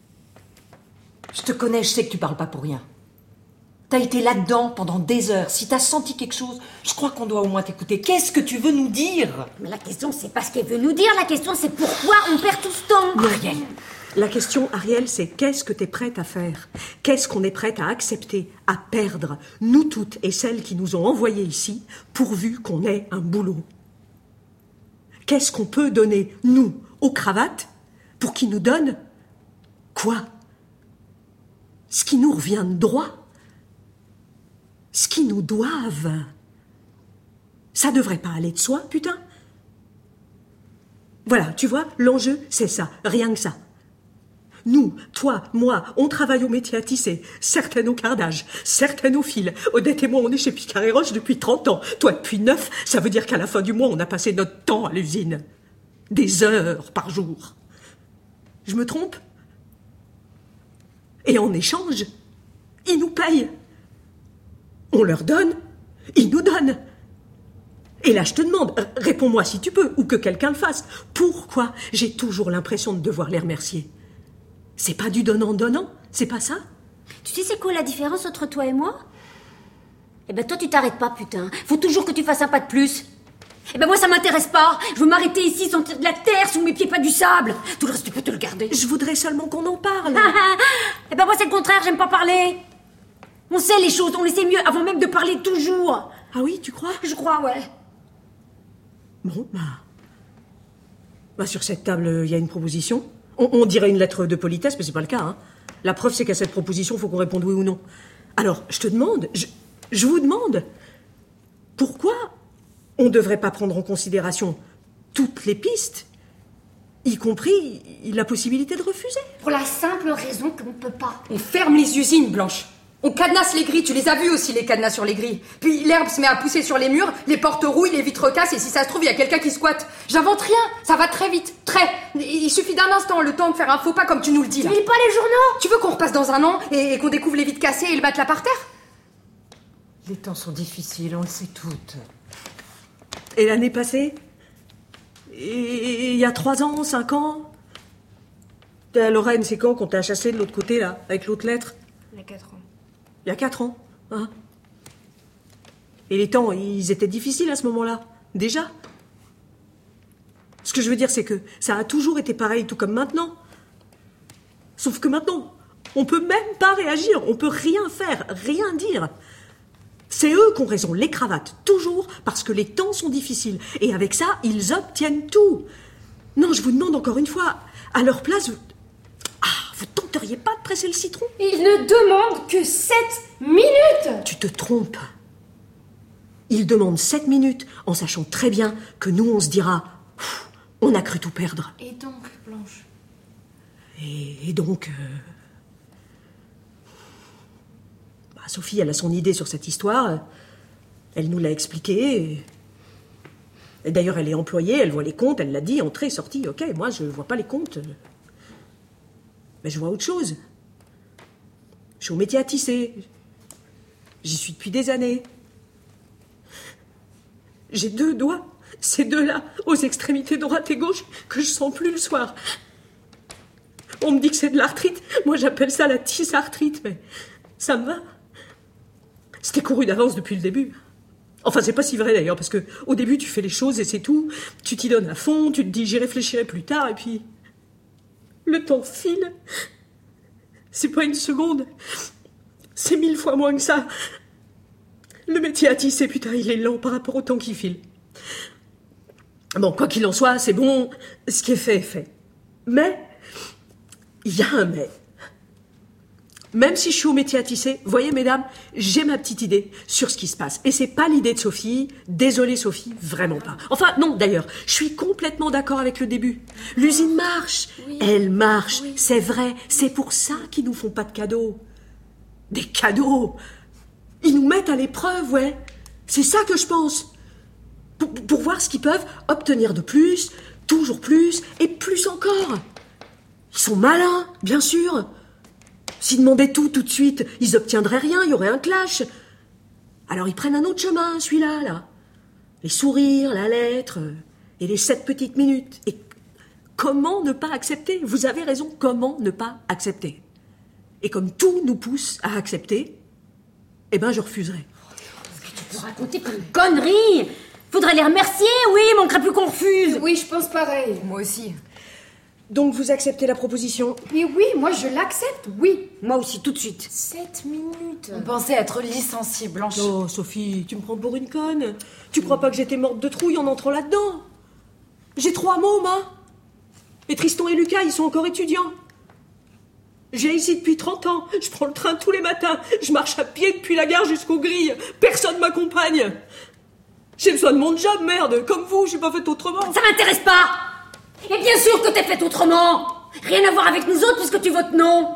Je te connais, je sais que tu parles pas pour rien. T'as été là-dedans pendant des heures. Si t'as senti quelque chose, je crois qu'on doit au moins t'écouter. Qu'est-ce que tu veux nous dire? Mais la question, c'est pas ce qu'elle veut nous dire. La question, c'est pourquoi on perd tout ce temps. Ariel, la question, Ariel, c'est qu'est-ce que t'es prête à faire? Qu'est-ce qu'on est prête à accepter, à perdre, nous toutes et celles qui nous ont envoyés ici, pourvu qu'on ait un boulot? Qu'est-ce qu'on peut donner, nous, aux cravates, pour qu'ils nous donnent quoi? Ce qui nous revient de droit. Ce qu'ils nous doivent. Ça devrait pas aller de soi, putain. Voilà, tu vois, l'enjeu, c'est ça, rien que ça. Nous, toi, moi, on travaille au métier à tisser, certaines au cardage, certaines au fil. Odette et moi, on est chez Picard et Roche depuis trente ans. Toi, depuis neuf, ça veut dire qu'à la fin du mois, on a passé notre temps à l'usine. Des heures par jour. Je me trompe? Et en échange, ils nous payent. On leur donne, ils nous donnent. Et là, je te demande, réponds-moi si tu peux, ou que quelqu'un le fasse. Pourquoi j'ai toujours l'impression de devoir les remercier? C'est pas du donnant-donnant, c'est pas ça? Tu sais c'est quoi la différence entre toi et moi? Eh ben toi, tu t'arrêtes pas, putain. Faut toujours que tu fasses un pas de plus. Eh ben moi, ça m'intéresse pas. Je veux m'arrêter ici, sentir de la terre sous mes pieds, pas du sable. Tout le reste, tu peux te le garder. Je voudrais seulement qu'on en parle. Eh ben moi, c'est le contraire, j'aime pas parler. On sait les choses, on les sait mieux avant même de parler toujours. Ah oui, tu crois? Je crois, ouais. Bon, bah... Bah sur cette table, il y a une proposition. On, on dirait une lettre de politesse, mais c'est pas le cas, hein. La preuve, c'est qu'à cette proposition, il faut qu'on réponde oui ou non. Alors, je te demande, je, je vous demande, pourquoi on ne devrait pas prendre en considération toutes les pistes, y compris la possibilité de refuser? Pour la simple raison qu'on ne peut pas. On ferme les usines, Blanche. On cadenasse les grilles, tu les as vus aussi, les cadenas sur les grilles. Puis l'herbe se met à pousser sur les murs, les portes rouillent, les vitres cassent, et si ça se trouve, il y a quelqu'un qui squatte. J'invente rien, ça va très vite, très. Il suffit d'un instant, le temps de faire un faux pas comme tu nous le dis. Tu lis pas les journaux? Tu veux qu'on repasse dans un an et, et qu'on découvre les vitres cassées et le matelas par terre? Les temps sont difficiles, on le sait toutes. Et l'année passée? Et il y a trois ans, cinq ans? Lorraine, c'est quand qu'on t'a chassé de l'autre côté, là, avec l'autre lettre? Il y a quatre ans. Il y a quatre ans, hein? Et les temps, ils étaient difficiles à ce moment-là, déjà. Ce que je veux dire, c'est que ça a toujours été pareil, tout comme maintenant. Sauf que maintenant, on peut même pas réagir, on peut rien faire, rien dire. C'est eux qui ont raison, les cravates, toujours, parce que les temps sont difficiles. Et avec ça, ils obtiennent tout. Non, je vous demande encore une fois, à leur place, vous... Ah, vous tenteriez pas de presser le citron? Ils ne demandent que sept minutes. Tu te trompes. Ils demandent sept minutes, en sachant très bien que nous, on se dira, on a cru tout perdre. Et donc, Blanche? Et, et donc... Euh... Bah, Sophie, elle a son idée sur cette histoire. Elle nous l'a expliqué. Et, et d'ailleurs, elle est employée, elle voit les comptes, elle l'a dit, entrée, sortie. Ok, moi, je vois pas les comptes. Mais je vois autre chose. Je suis au métier à tisser. J'y suis depuis des années. J'ai deux doigts, ces deux-là, aux extrémités droite et gauche, que je sens plus le soir. On me dit que c'est de l'arthrite. Moi, j'appelle ça la tisse-arthrite, mais ça me va. C'était couru d'avance depuis le début. Enfin, c'est pas si vrai d'ailleurs, parce que au début, tu fais les choses et c'est tout. Tu t'y donnes à fond, tu te dis j'y réfléchirai plus tard, et puis le temps file. C'est pas une seconde. C'est mille fois moins que ça. Le métier à tisser, putain, il est lent par rapport au temps qui file. Bon, quoi qu'il en soit, c'est bon. Ce qui est fait est fait. Mais, il y a un mais. Même si je suis au métier à tisser, voyez, mesdames, j'ai ma petite idée sur ce qui se passe. Et c'est pas l'idée de Sophie. Désolée, Sophie, vraiment pas. Enfin, non, d'ailleurs, je suis complètement d'accord avec le début. L'usine marche. Oui. Elle marche. Oui. C'est vrai. C'est pour ça qu'ils nous font pas de cadeaux. Des cadeaux. Ils nous mettent à l'épreuve, ouais. C'est ça que je pense. Pour, pour voir ce qu'ils peuvent obtenir de plus, toujours plus, et plus encore. Ils sont malins, bien sûr. S'ils demandaient tout tout de suite, ils obtiendraient rien, il y aurait un clash. Alors ils prennent un autre chemin, celui-là, là. Les sourires, la lettre, et les sept petites minutes. Et comment ne pas accepter? Vous avez raison, comment ne pas accepter? Et comme tout nous pousse à accepter, eh ben je refuserai. Ce que tu peux raconter comme une connerie. Faudrait les remercier, oui, manquerait plus qu'on refuse. Oui, je pense pareil. Moi aussi. Donc vous acceptez la proposition? Mais oui, moi je l'accepte, oui. Moi aussi, tout de suite. Sept minutes. On pensait être licenciés, Blanche. Oh, Sophie, tu me prends pour une conne. Tu crois pas que j'étais morte de trouille en entrant là-dedans? J'ai trois mômes, hein. Et Tristan et Lucas, ils sont encore étudiants. J'ai ici depuis trente ans. Je prends le train tous les matins. Je marche à pied depuis la gare jusqu'aux grilles. Personne m'accompagne. J'ai besoin de mon job, merde. Comme vous, je suis pas faite autrement. Ça m'intéresse pas. Et bien sûr que t'es faite autrement. Rien à voir avec nous autres puisque tu votes non.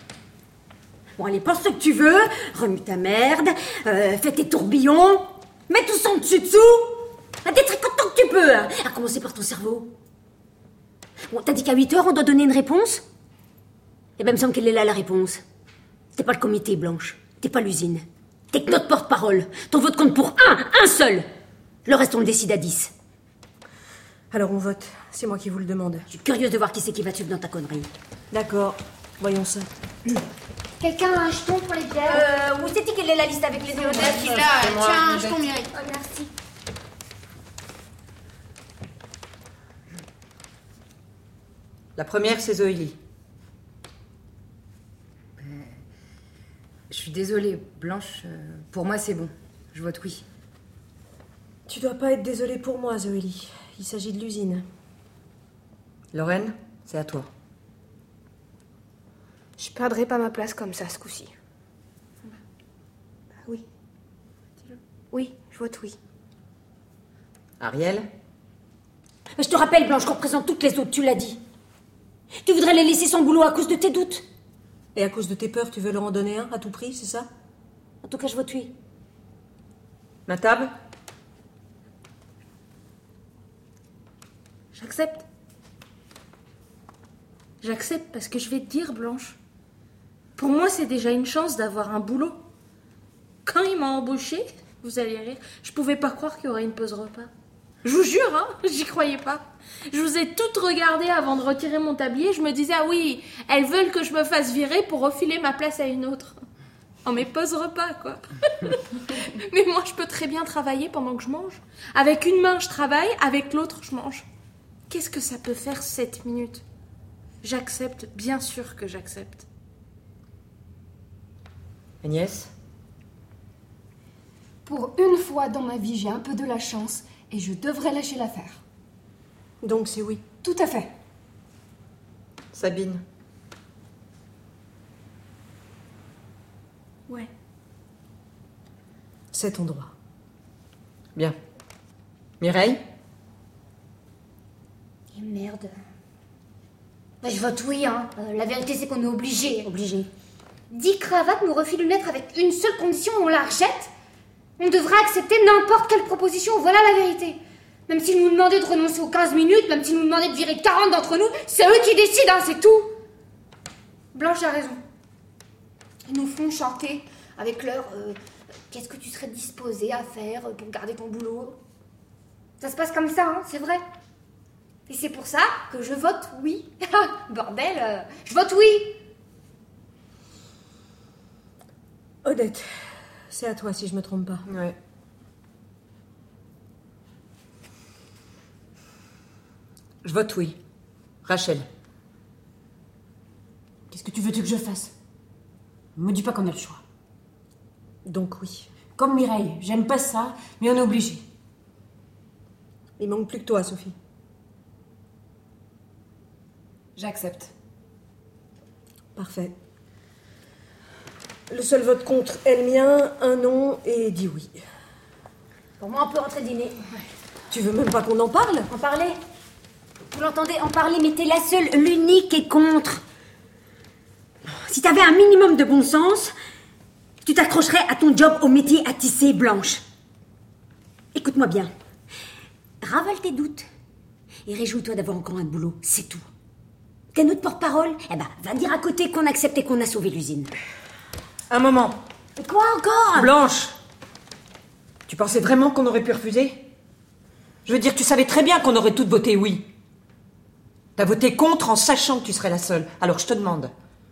Bon, allez, pense ce que tu veux. Remue ta merde. Euh, fais tes tourbillons. Mets tout ça en dessus-dessous. Détricote tant que tu peux. Hein. À commencer par ton cerveau. Bon, t'as dit qu'à huit heures, on doit donner une réponse? Eh ben, il me semble qu'elle est là, la réponse. T'es pas le comité, Blanche. T'es pas l'usine. T'es que notre porte-parole. Ton vote compte pour un, un seul. Le reste, on le décide à dix. Alors, on vote. C'est moi qui vous le demande. Je suis curieuse de voir qui c'est qui va te suivre dans ta connerie. D'accord. Voyons ça. Quelqu'un a un jeton pour les bières? Euh, où c'est-il qu'elle est la liste avec les honneurs? Là, tiens, un jeton, Mireille. Oh, merci. La première, c'est Zoélie. Je suis désolée, Blanche. euh, Pour moi, c'est bon. Je vote oui. Tu dois pas être désolée pour moi, Zoélie. Il s'agit de l'usine. Lorraine, c'est à toi. Je perdrai pas ma place comme ça ce coup-ci. Bah oui. Oui, je vote oui. Ariel? Je te rappelle, Blanche, qu'on représente toutes les autres, tu l'as dit. Tu voudrais les laisser sans boulot à cause de tes doutes? Et à cause de tes peurs, tu veux leur en donner un à tout prix, c'est ça? En tout cas, je vote oui. Ma table? J'accepte. J'accepte parce que je vais te dire, Blanche. Pour moi, c'est déjà une chance d'avoir un boulot. Quand il m'a embauchée, vous allez rire, je pouvais pas croire qu'il y aurait une pause repas. Je vous jure, hein, j'y croyais pas. Je vous ai toutes regardées avant de retirer mon tablier. Je me disais, ah oui, elles veulent que je me fasse virer pour refiler ma place à une autre. En mes pauses repas, quoi. Mais moi, je peux très bien travailler pendant que je mange. Avec une main, je travaille, avec l'autre, je mange. qu'est-ce que ça peut faire sept minutes? J'accepte, bien sûr que j'accepte. Agnès? Pour une fois dans ma vie, j'ai un peu de la chance et je devrais lâcher l'affaire. Donc c'est oui. Tout à fait. Sabine? Ouais. C'est ton droit. Bien. Mireille? Et merde. Bah, je vote oui, hein. Euh, la vérité, c'est qu'on est obligé. Obligé. Dix cravates nous refilent une lettre avec une seule condition, on la rejette. On devrait accepter n'importe quelle proposition, voilà la vérité. Même s'ils nous demandaient de renoncer aux quinze minutes, même s'ils nous demandaient de virer quarante d'entre nous, c'est eux qui décident, hein, c'est tout. Blanche a raison. Ils nous font chanter avec leur euh, qu'est-ce que tu serais disposé à faire pour garder ton boulot. Ça se passe comme ça, hein, c'est vrai. Et c'est pour ça que je vote oui. Bordel, euh, je vote oui. Odette, c'est à toi si je me trompe pas. Ouais. Je vote oui. Rachel. Qu'est-ce que tu veux que je fasse? Me dis pas qu'on a le choix. Donc oui. Comme Mireille, j'aime pas ça, mais on est obligé. Il manque plus que toi, Sophie. J'accepte. Parfait. Le seul vote contre est le mien, un non et dit oui. Pour moi, on peut rentrer dîner. Tu veux même pas qu'on en parle? En parler? Vous l'entendez, en parler, mais t'es la seule, l'unique et contre. Si t'avais un minimum de bon sens, tu t'accrocherais à ton job au métier à tisser, Blanche. Écoute-moi bien. Ravale tes doutes et réjouis-toi d'avoir encore un boulot, c'est tout. T'es notre porte-parole? Eh ben, va dire à côté qu'on accepte et qu'on a sauvé l'usine. Un moment. Mais quoi encore? Blanche! Tu pensais vraiment qu'on aurait pu refuser? Je veux dire, tu savais très bien qu'on aurait toutes voté oui. T'as voté contre en sachant que tu serais la seule. Alors je te demande,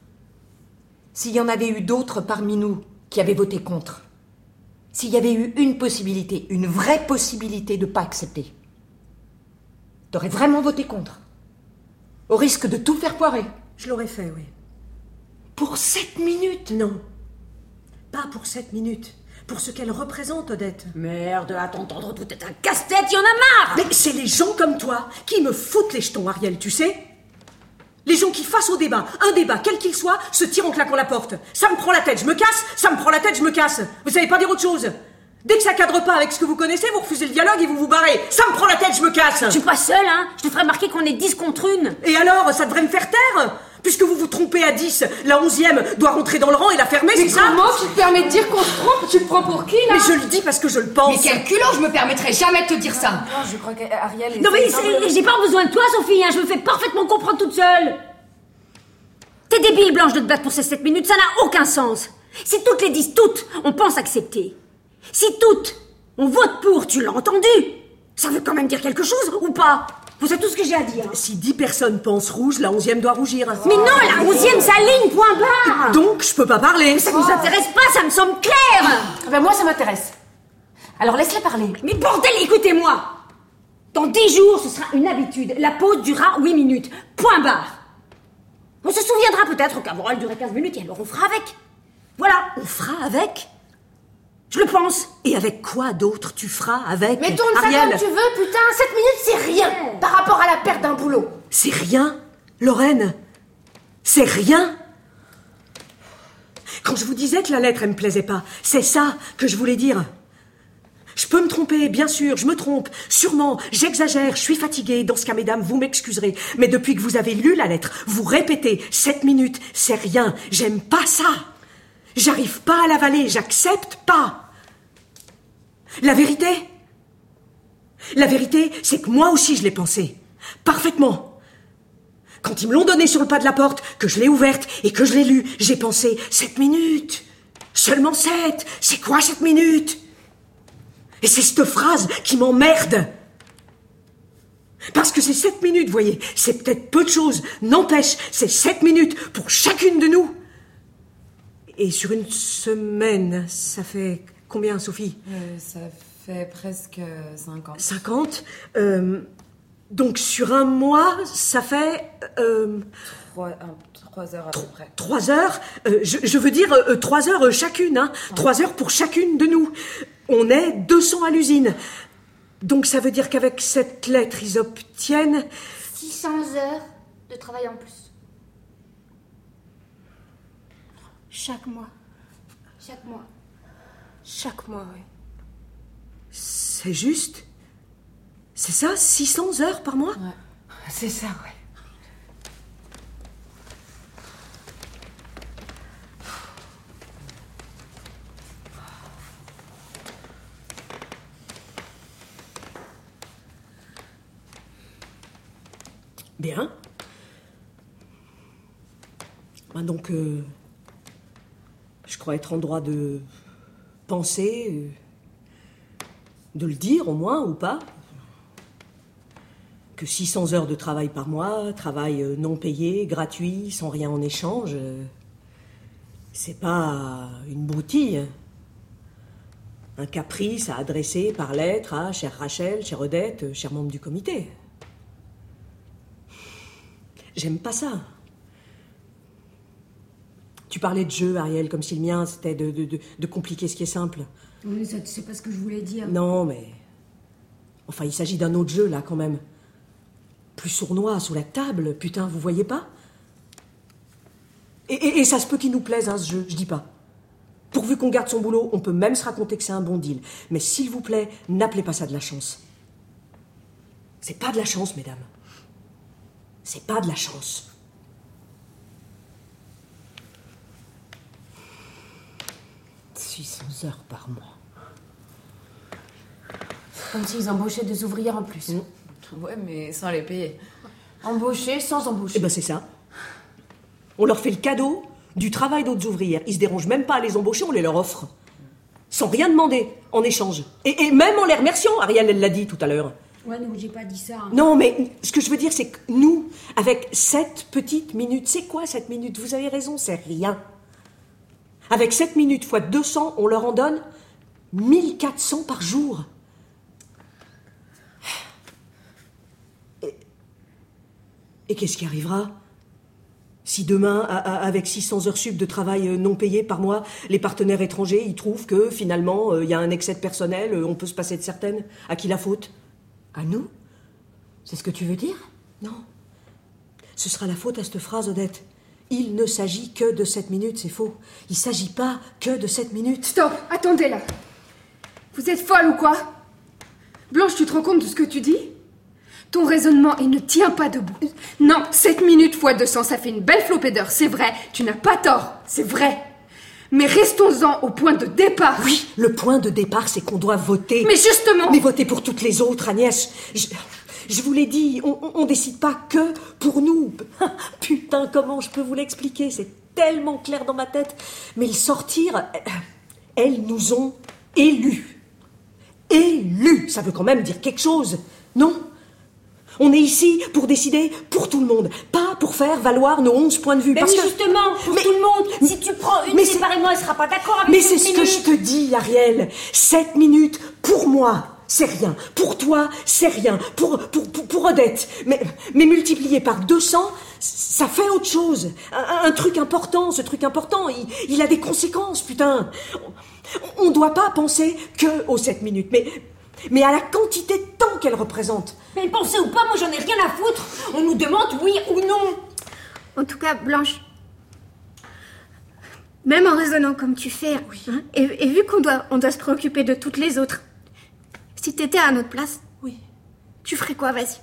s'il y en avait eu d'autres parmi nous qui avaient voté contre, s'il y avait eu une possibilité, une vraie possibilité de ne pas accepter, t'aurais vraiment voté contre? Au risque de tout faire poirer? Je l'aurais fait, oui. Pour sept minutes? Non. Pas pour sept minutes. Pour ce qu'elle représente, Odette. Merde, à t'entendre, tout est un casse-tête, y en a marre! Mais c'est les gens comme toi qui me foutent les jetons, Ariel, tu sais? Les gens qui, face au débat, un débat, quel qu'il soit, se tirent en claquant la porte. Ça me prend la tête, je me casse, ça me prend la tête, je me casse. Vous savez pas dire autre chose? Dès que ça cadre pas avec ce que vous connaissez, vous refusez le dialogue et vous vous barrez. Ça me prend la tête, je me casse. Je suis pas seule, hein. Je te ferai remarquer qu'on est dix contre une. Et alors, ça devrait me faire taire? Puisque vous vous trompez à dix, la onzième doit rentrer dans le rang et la fermer, c'est ça? Mais comment tu te permets de dire qu'on se trompe? Tu le prends pour qui, là? Mais je le dis parce que je le pense. Mais quel culot, je me permettrai jamais de te dire ça. Non, je crois qu'Ariel est... Non mais c'est- j'ai pas besoin de toi, Sophie, hein. Je me fais parfaitement comprendre toute seule. T'es débile, Blanche, de te battre pour ces sept minutes, ça n'a aucun sens. Si toutes les dix, toutes, on pense accepter. Si toutes, on vote pour, tu l'as entendu? Ça veut quand même dire quelque chose, ou pas? Vous savez tout ce que j'ai à dire. Si dix personnes pensent rouge, la onzième doit rougir. Mais non, la onzième s'aligne, point barre. Donc, je peux pas parler. Ça nous intéresse pas, ça me semble clair. Ben moi, ça m'intéresse. Alors laisse-les parler. Mais bordel, écoutez-moi. Dans dix jours, ce sera une habitude. La pause durera huit minutes. Point barre. On se souviendra peut-être qu'avant elle durait quinze minutes et alors on fera avec. Voilà. On fera avec? Je le pense. Et avec quoi d'autre tu feras avec? Mais tourne ça Ariel, comme tu veux, putain, sept minutes c'est rien par rapport à la perte d'un boulot. c'est rien, Lorraine? C'est rien? Quand je vous disais que la lettre, elle me plaisait pas, c'est ça que je voulais dire. Je peux me tromper, bien sûr, je me trompe, sûrement, j'exagère, je suis fatiguée, dans ce cas, mesdames, vous m'excuserez. Mais depuis que vous avez lu la lettre, vous répétez, sept minutes, c'est rien, j'aime pas ça. J'arrive pas à l'avaler, j'accepte pas. La vérité, la vérité, c'est que moi aussi je l'ai pensé, parfaitement. Quand ils me l'ont donné sur le pas de la porte, que je l'ai ouverte et que je l'ai lu, j'ai pensé, sept minutes, seulement sept, c'est quoi sept minutes? Et c'est cette phrase qui m'emmerde. Parce que c'est sept minutes, voyez, c'est peut-être peu de choses, n'empêche, c'est sept minutes pour chacune de nous. Et sur une semaine, ça fait combien, Sophie? Euh, ça fait presque cinquante. cinquante euh, Donc sur un mois, ça fait... Euh, trois, un, trois heures à peu près. Trois heures euh, je, je veux dire euh, trois heures chacune, hein. Ouais. Trois heures pour chacune de nous. On est deux cents à l'usine. Donc ça veut dire qu'avec cette lettre, ils obtiennent... six cents heures de travail en plus. Chaque mois. Chaque mois. Chaque mois, oui. C'est juste? C'est ça, six cents heures par mois? Ouais, c'est ça, ouais. Bien. Ben donc, euh, je crois être en droit de penser, euh, de le dire au moins, ou pas, que six cents heures de travail par mois, travail euh, non payé, gratuit, sans rien en échange, euh, c'est pas une broutille. Un caprice à adresser par lettre à chère Rachel, chère Odette, chère membre du comité. J'aime pas ça. Tu parlais de jeu, Ariel, comme si le mien, c'était de, de, de, de compliquer ce qui est simple. Oui, ça, c'est pas ce que je voulais dire. Non, mais... Enfin, il s'agit d'un autre jeu, là, quand même. Plus sournois, sous la table, putain, vous voyez pas? et, et, et ça se peut qu'il nous plaise, hein, ce jeu, je dis pas. Pourvu qu'on garde son boulot, on peut même se raconter que c'est un bon deal. Mais s'il vous plaît, n'appelez pas ça de la chance. C'est pas de la chance, mesdames. C'est pas de la chance. six cents heures par mois. Comme s'ils embauchaient des ouvrières en plus. Mmh. Ouais, mais sans les payer. Embaucher sans embaucher. Eh ben c'est ça. On leur fait le cadeau du travail d'autres ouvrières. Ils se dérangent même pas à les embaucher, on les leur offre. Sans rien demander, en échange. Et, et même en les remerciant, Ariel, elle l'a dit tout à l'heure. Ouais, non, j'ai pas dit ça. Hein. Non, mais ce que je veux dire, c'est que nous, avec sept petites minutes, c'est quoi sept minutes? Vous avez raison, c'est rien. Avec sept minutes fois deux cents, on leur en donne mille quatre cents par jour. Et, et qu'est-ce qui arrivera si demain, à, à, avec six cents heures sup de travail non payé par mois, les partenaires étrangers, ils trouvent que finalement, il y a un excès de personnel, on peut se passer de certaines? À qui la faute? À nous? C'est ce que tu veux dire? Non. Ce sera la faute à cette phrase, Odette. Il ne s'agit que de sept minutes, c'est faux. Il ne s'agit pas que de sept minutes. Stop, attendez là. Vous êtes folle ou quoi? Blanche, tu te rends compte de ce que tu dis? Ton raisonnement, il ne tient pas debout. Non, sept minutes fois deux cents, ça fait une belle flopée d'heures, c'est vrai. Tu n'as pas tort, c'est vrai. Mais restons-en au point de départ. Oui, le point de départ, c'est qu'on doit voter. Mais justement... Mais voter pour toutes les autres, Agnès. Je, je vous l'ai dit, on, on, on décide pas que pour nous. Putain, comment je peux vous l'expliquer? C'est tellement clair dans ma tête. Mais le sortir, elles nous ont élus. Élus, ça veut quand même dire quelque chose, non? On est ici pour décider pour tout le monde, pas pour faire valoir nos onze points de vue. Mais parce oui, que... justement, pour mais... tout le monde. Si tu prends une mais séparément, elle sera pas d'accord avec Mais c'est ce minutes. que je te dis, Ariel. Sept minutes, pour moi, c'est rien. Pour toi, c'est rien. Pour, pour, pour, pour Odette. Mais, mais multiplié par deux cents, ça fait autre chose. Un, un truc important, ce truc important, il, il a des conséquences, putain. On ne doit pas penser que aux sept minutes, mais... mais à la quantité de temps qu'elle représente. Mais pensez ou pas, moi j'en ai rien à foutre. On nous demande oui ou non. En tout cas, Blanche, même en raisonnant comme tu fais, oui. hein, et, et vu qu'on doit, on doit se préoccuper de toutes les autres, si t'étais à notre place, oui. tu ferais quoi, vas-y?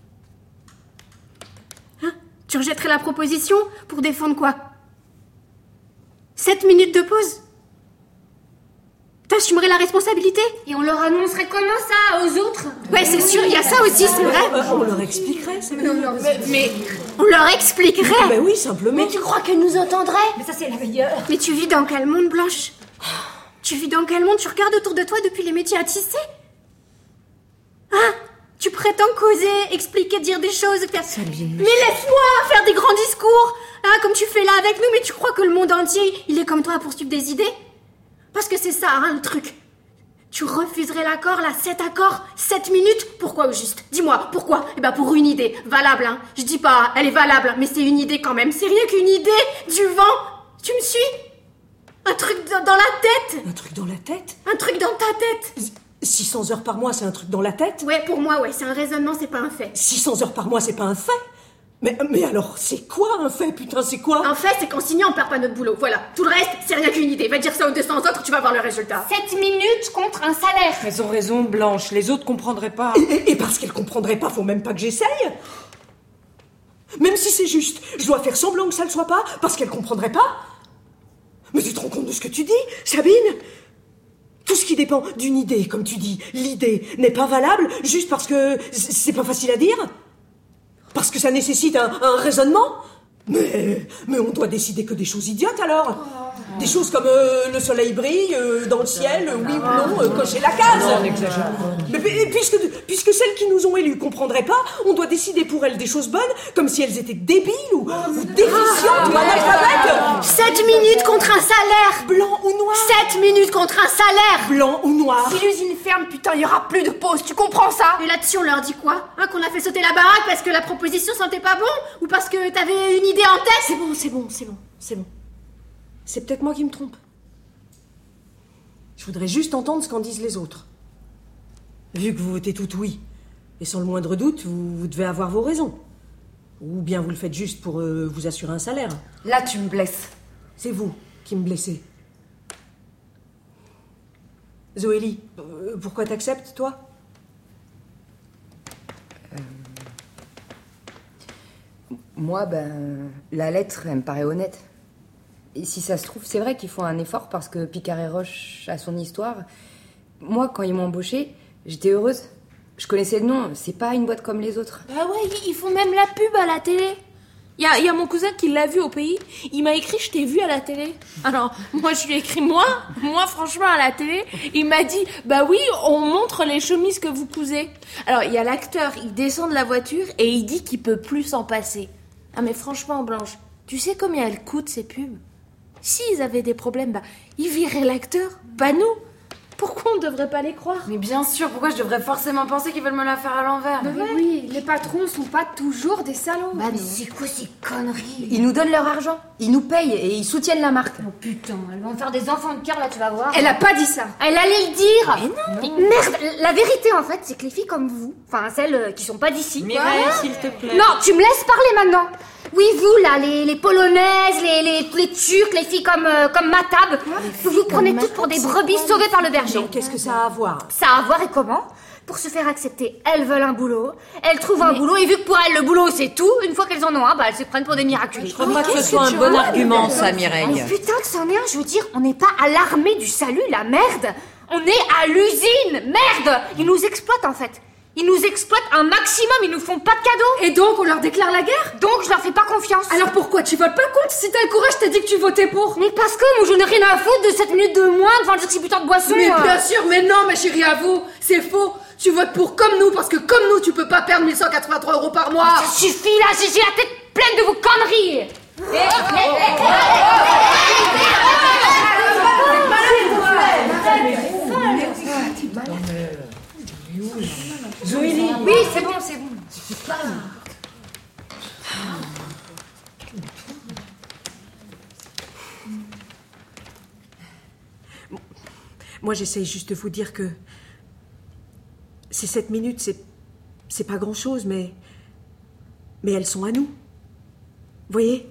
Hein? Tu rejetterais la proposition pour défendre quoi? Sept minutes de pause? T'assumerais la responsabilité? Et on leur annoncerait comment ça aux autres? Ouais, c'est sûr, il y a ça aussi, c'est vrai. On leur expliquerait, c'est vrai. Mais, mais on leur expliquerait. Ben oui, simplement. Mais tu crois qu'elles nous entendraient? Mais ça, c'est la meilleure. Mais tu vis dans quel monde, Blanche? Tu vis dans quel monde? Tu regardes autour de toi depuis les métiers à tisser? Hein? Tu prétends causer, expliquer, dire des choses, faire... Mais laisse-moi faire des grands discours, hein, comme tu fais là avec nous, mais tu crois que le monde entier, il est comme toi à poursuivre des idées? Parce que c'est ça, hein, le truc. Tu refuserais l'accord, là, cet accord, sept minutes? Pourquoi au juste? Dis-moi, pourquoi? Eh ben pour une idée, valable, hein. Je dis pas, elle est valable, mais c'est une idée quand même. C'est rien qu'une idée, du vent. Tu me suis? Un truc dans la tête. Un truc dans la tête? Un truc dans ta tête. six cents heures par mois, c'est un truc dans la tête? Ouais, pour moi, ouais, c'est un raisonnement, c'est pas un fait. six cents heures par mois, c'est pas un fait? Mais, mais alors, c'est quoi un fait, putain, c'est quoi? Un fait, c'est qu'en signant, on perd pas notre boulot. Voilà. Tout le reste, c'est rien qu'une idée. Va dire ça aux deux cents autres, tu vas voir le résultat. sept minutes contre un salaire. Elles ont raison, Blanche. Les autres comprendraient pas. Et, et, et parce qu'elles comprendraient pas, faut même pas que j'essaye. Même si c'est juste, je dois faire semblant que ça le soit pas, parce qu'elles comprendraient pas. Mais tu te rends compte de ce que tu dis, Sabine? Tout ce qui dépend d'une idée, comme tu dis, l'idée n'est pas valable juste parce que c'est pas facile à dire? Parce que ça nécessite un, un raisonnement? Mais, mais on doit décider que des choses idiotes alors. Oh. Des choses comme euh, le soleil brille euh, dans le ciel, euh, oui ou non, euh, cocher la case. Non, on exagère. Mais, mais puisque, puisque celles qui nous ont élus comprendraient pas, on doit décider pour elles des choses bonnes, comme si elles étaient débiles ou, ou déficientes ou analphabètes. sept minutes contre un salaire. Blanc ou noir? sept minutes contre un salaire. Blanc ou noir? Si l'usine ferme, putain, il y aura plus de pause, tu comprends ça? Et là-dessus, on leur dit quoi? Hein, qu'on a fait sauter la baraque parce que la proposition sentait pas bon? Ou parce que t'avais une idée en tête? C'est bon, c'est bon, c'est bon, c'est bon. C'est peut-être moi qui me trompe. Je voudrais juste entendre ce qu'en disent les autres. Vu que vous votez toutes oui, et sans le moindre doute, vous, vous devez avoir vos raisons. Ou bien vous le faites juste pour euh, vous assurer un salaire. Là, tu me blesses. C'est vous qui me blessez. Zoélie, euh, pourquoi t'acceptes, toi? euh... Moi, ben, la lettre, elle me paraît honnête. Et si ça se trouve, c'est vrai qu'ils font un effort parce que Picard et Roche a son histoire. Moi, quand ils m'ont embauchée, j'étais heureuse. Je connaissais le nom, c'est pas une boîte comme les autres. Bah ouais, ils font même la pub à la télé. Il y a, y a mon cousin qui l'a vu au pays. Il m'a écrit « Je t'ai vu à la télé ». Alors, moi, je lui ai écrit « Moi, moi, franchement, à la télé ». Il m'a dit « Bah oui, on montre les chemises que vous cousez ». Alors, il y a l'acteur, il descend de la voiture et il dit qu'il peut plus s'en passer. Ah mais franchement, Blanche, tu sais combien elles coûtent, ces pubs? S'ils avaient des problèmes, bah, ils viraient l'acteur, pas nous. Pourquoi on ne devrait pas les croire? Mais bien sûr, pourquoi je devrais forcément penser qu'ils veulent me la faire à l'envers? Bah ouais. Oui, les patrons sont pas toujours des salauds. Bah mais c'est quoi ces conneries? Ils nous donnent leur argent, ils nous payent et ils soutiennent la marque. Oh putain, elles vont faire des enfants de cœur là, tu vas voir. Elle a pas dit ça. Elle allait le dire. Mais non. Merde, la vérité en fait, c'est que les filles comme vous, enfin celles qui sont pas d'ici. Mireille, s'il te plaît. Non, tu me laisses parler maintenant. Oui, vous là, les, les polonaises, les, les, les turcs, les filles comme, euh, comme Matab, vous vous prenez toutes pour des brebis sauvées par le berger. Donc qu'est-ce que ça a à voir? Ça a à voir et comment? Pour se faire accepter, elles veulent un boulot, elles trouvent un boulot, et vu que pour elles le boulot c'est tout, une fois qu'elles en ont un, bah elles se prennent pour des miraculés. Je crois pas que ce soit un bon argument, ça, Mireille. Mais putain que c'en est un, je veux dire, on n'est pas à l'armée du salut, la merde. On est à l'usine, merde. Ils nous exploitent en fait. Ils nous exploitent un maximum, ils nous font pas de cadeaux. Et donc on leur déclare la guerre? Donc je leur fais pas confiance. Alors pourquoi tu votes pas contre? Si t'as le courage, t'as dit que tu votais pour. Mais parce que moi je n'ai rien à foutre de sept minutes de moins devant le distributeur de boissons. Mais euh... bien sûr, mais non ma chérie, avoue, c'est faux. Tu votes pour comme nous, parce que comme nous, tu peux pas perdre mille cent quatre-vingt-trois euros par mois. Ça suffit là, j'ai la tête pleine de vos conneries. Zoélie. Oui, c'est bon, c'est bon. Moi, j'essaye juste de vous dire que ces sept minutes, c'est c'est pas grand-chose, mais mais elles sont à nous. Vous voyez?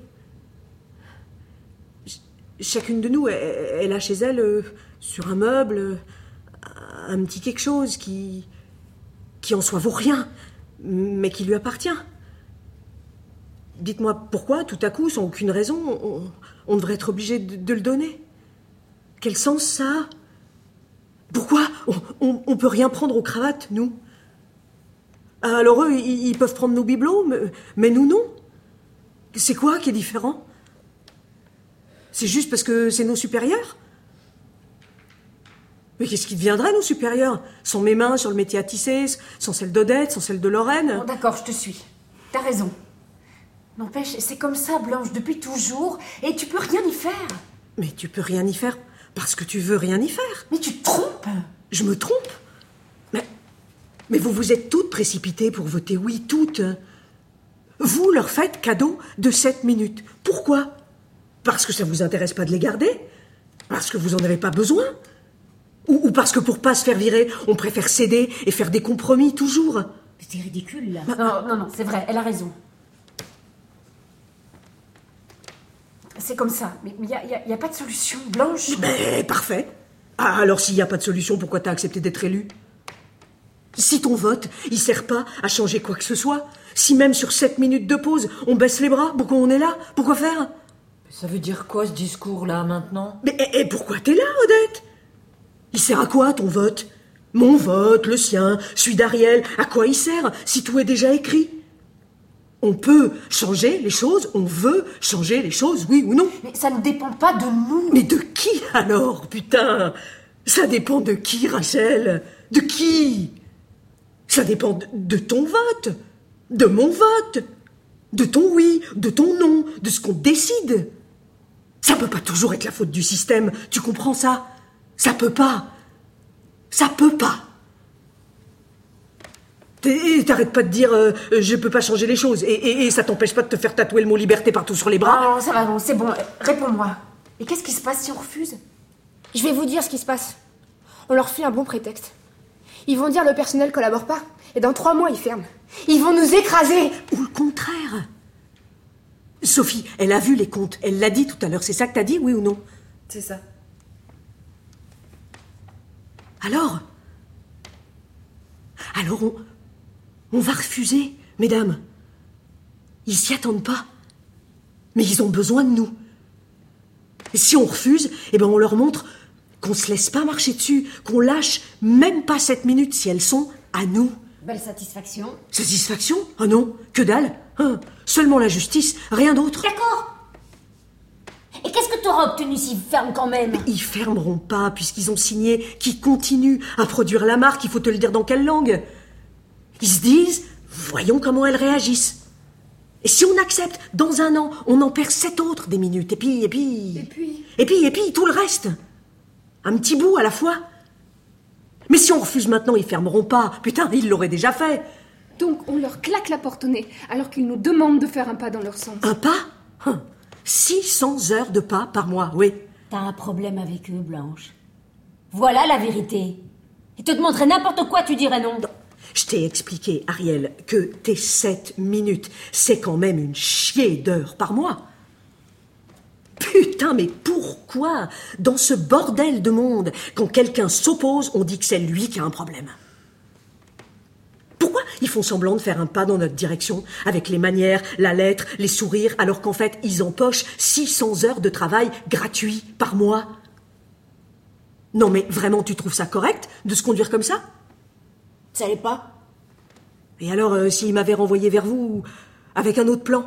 Ch- chacune de nous, elle, elle a chez elle, euh, sur un meuble, euh, un petit quelque chose qui qui en soi vaut rien, mais qui lui appartient. Dites-moi pourquoi, tout à coup, sans aucune raison, on, on devrait être obligé de, de le donner. Quel sens ça a? Pourquoi on, on, on peut rien prendre aux cravates, nous? Alors eux, ils, ils peuvent prendre nos bibelots, mais, mais nous, non. C'est quoi qui est différent? C'est juste parce que c'est nos supérieurs? Mais qu'est-ce qui deviendrait, nos supérieurs? Sans mes mains sur le métier à tisser, sans celle d'Odette, sans celle de Lorraine? Bon, d'accord, je te suis. T'as raison. N'empêche, c'est comme ça, Blanche, depuis toujours, et tu peux rien y faire. Mais tu peux rien y faire parce que tu veux rien y faire. Mais tu te trompes. Je me trompe? Mais, mais vous vous êtes toutes précipitées pour voter oui, toutes. Vous leur faites cadeau de sept minutes. Pourquoi? Parce que ça vous intéresse pas de les garder? Parce que vous en avez pas besoin? Ou, ou parce que pour pas se faire virer, on préfère céder et faire des compromis toujours? C'est ridicule, là. Non, non, non, c'est vrai, elle a raison. C'est comme ça, mais il n'y a, y a, y a pas de solution, Blanche. Ben, parfait. Ah, alors s'il n'y a pas de solution, pourquoi t'as accepté d'être élu? Si ton vote, il sert pas à changer quoi que ce soit, si même sur sept minutes de pause, on baisse les bras, pourquoi on est là? Pourquoi faire? Ça veut dire quoi, ce discours-là, maintenant? Mais et, et pourquoi t'es là, Odette? Il sert à quoi, ton vote? Mon vote, le sien, celui d'Ariel, à quoi il sert, si tout est déjà écrit? On peut changer les choses, on veut changer les choses, oui ou non? Mais ça ne dépend pas de nous. Mais de qui, alors, putain? Ça dépend de qui, Rachel? De qui? Ça dépend de, de ton vote, de mon vote, de ton oui, de ton non, de ce qu'on décide. Ça peut pas toujours être la faute du système, tu comprends ça? Ça peut pas. Ça peut pas. Et t'arrêtes pas de dire euh, « je peux pas changer les choses » et, et, et ça t'empêche pas de te faire tatouer le mot liberté partout sur les bras? Ah non, ça va, bon, c'est bon, réponds-moi. Et qu'est-ce qui se passe si on refuse? Je vais vous dire ce qui se passe. On leur fait un bon prétexte. Ils vont dire le personnel collabore pas. Et dans trois mois, ils ferment. Ils vont nous écraser. Ou le contraire. Sophie, elle a vu les comptes. Elle l'a dit tout à l'heure. C'est ça que t'as dit, oui ou non? C'est ça. Alors? Alors on... On va refuser, mesdames. Ils s'y attendent pas. Mais ils ont besoin de nous. Et si on refuse, eh ben on leur montre qu'on se laisse pas marcher dessus, qu'on lâche même pas sept minutes si elles sont à nous. Belle satisfaction. Satisfaction? Ah non, que dalle. Hein, seulement la justice, rien d'autre. D'accord. Et qu'est-ce que t'auras obtenu s'ils ferment quand même? Mais ils fermeront pas, puisqu'ils ont signé qu'ils continuent à produire la marque, il faut te le dire dans quelle langue? Ils se disent, voyons comment elles réagissent. Et si on accepte, dans un an, on en perd sept autres des minutes, et puis, et puis... Et puis... Et puis, et puis, tout le reste. Un petit bout à la fois. Mais si on refuse maintenant, ils fermeront pas. Putain, ils l'auraient déjà fait. Donc on leur claque la porte au nez, alors qu'ils nous demandent de faire un pas dans leur sens. Un pas? Hum. six cents heures de pas par mois, oui. T'as un problème avec eux, Blanche. Voilà la vérité. Ils te demanderaient n'importe quoi, tu dirais non. Non. Je t'ai expliqué, Ariel, que tes sept minutes, c'est quand même une chier d'heures par mois. Putain, mais pourquoi, dans ce bordel de monde, quand quelqu'un s'oppose, on dit que c'est lui qui a un problème? Pourquoi ils font semblant de faire un pas dans notre direction, avec les manières, la lettre, les sourires, alors qu'en fait, ils empochent six cents heures de travail gratuit par mois? Non mais vraiment, tu trouves ça correct de se conduire comme ça? Ça l'est pas. Et alors, euh, s'il m'avait renvoyé vers vous avec un autre plan?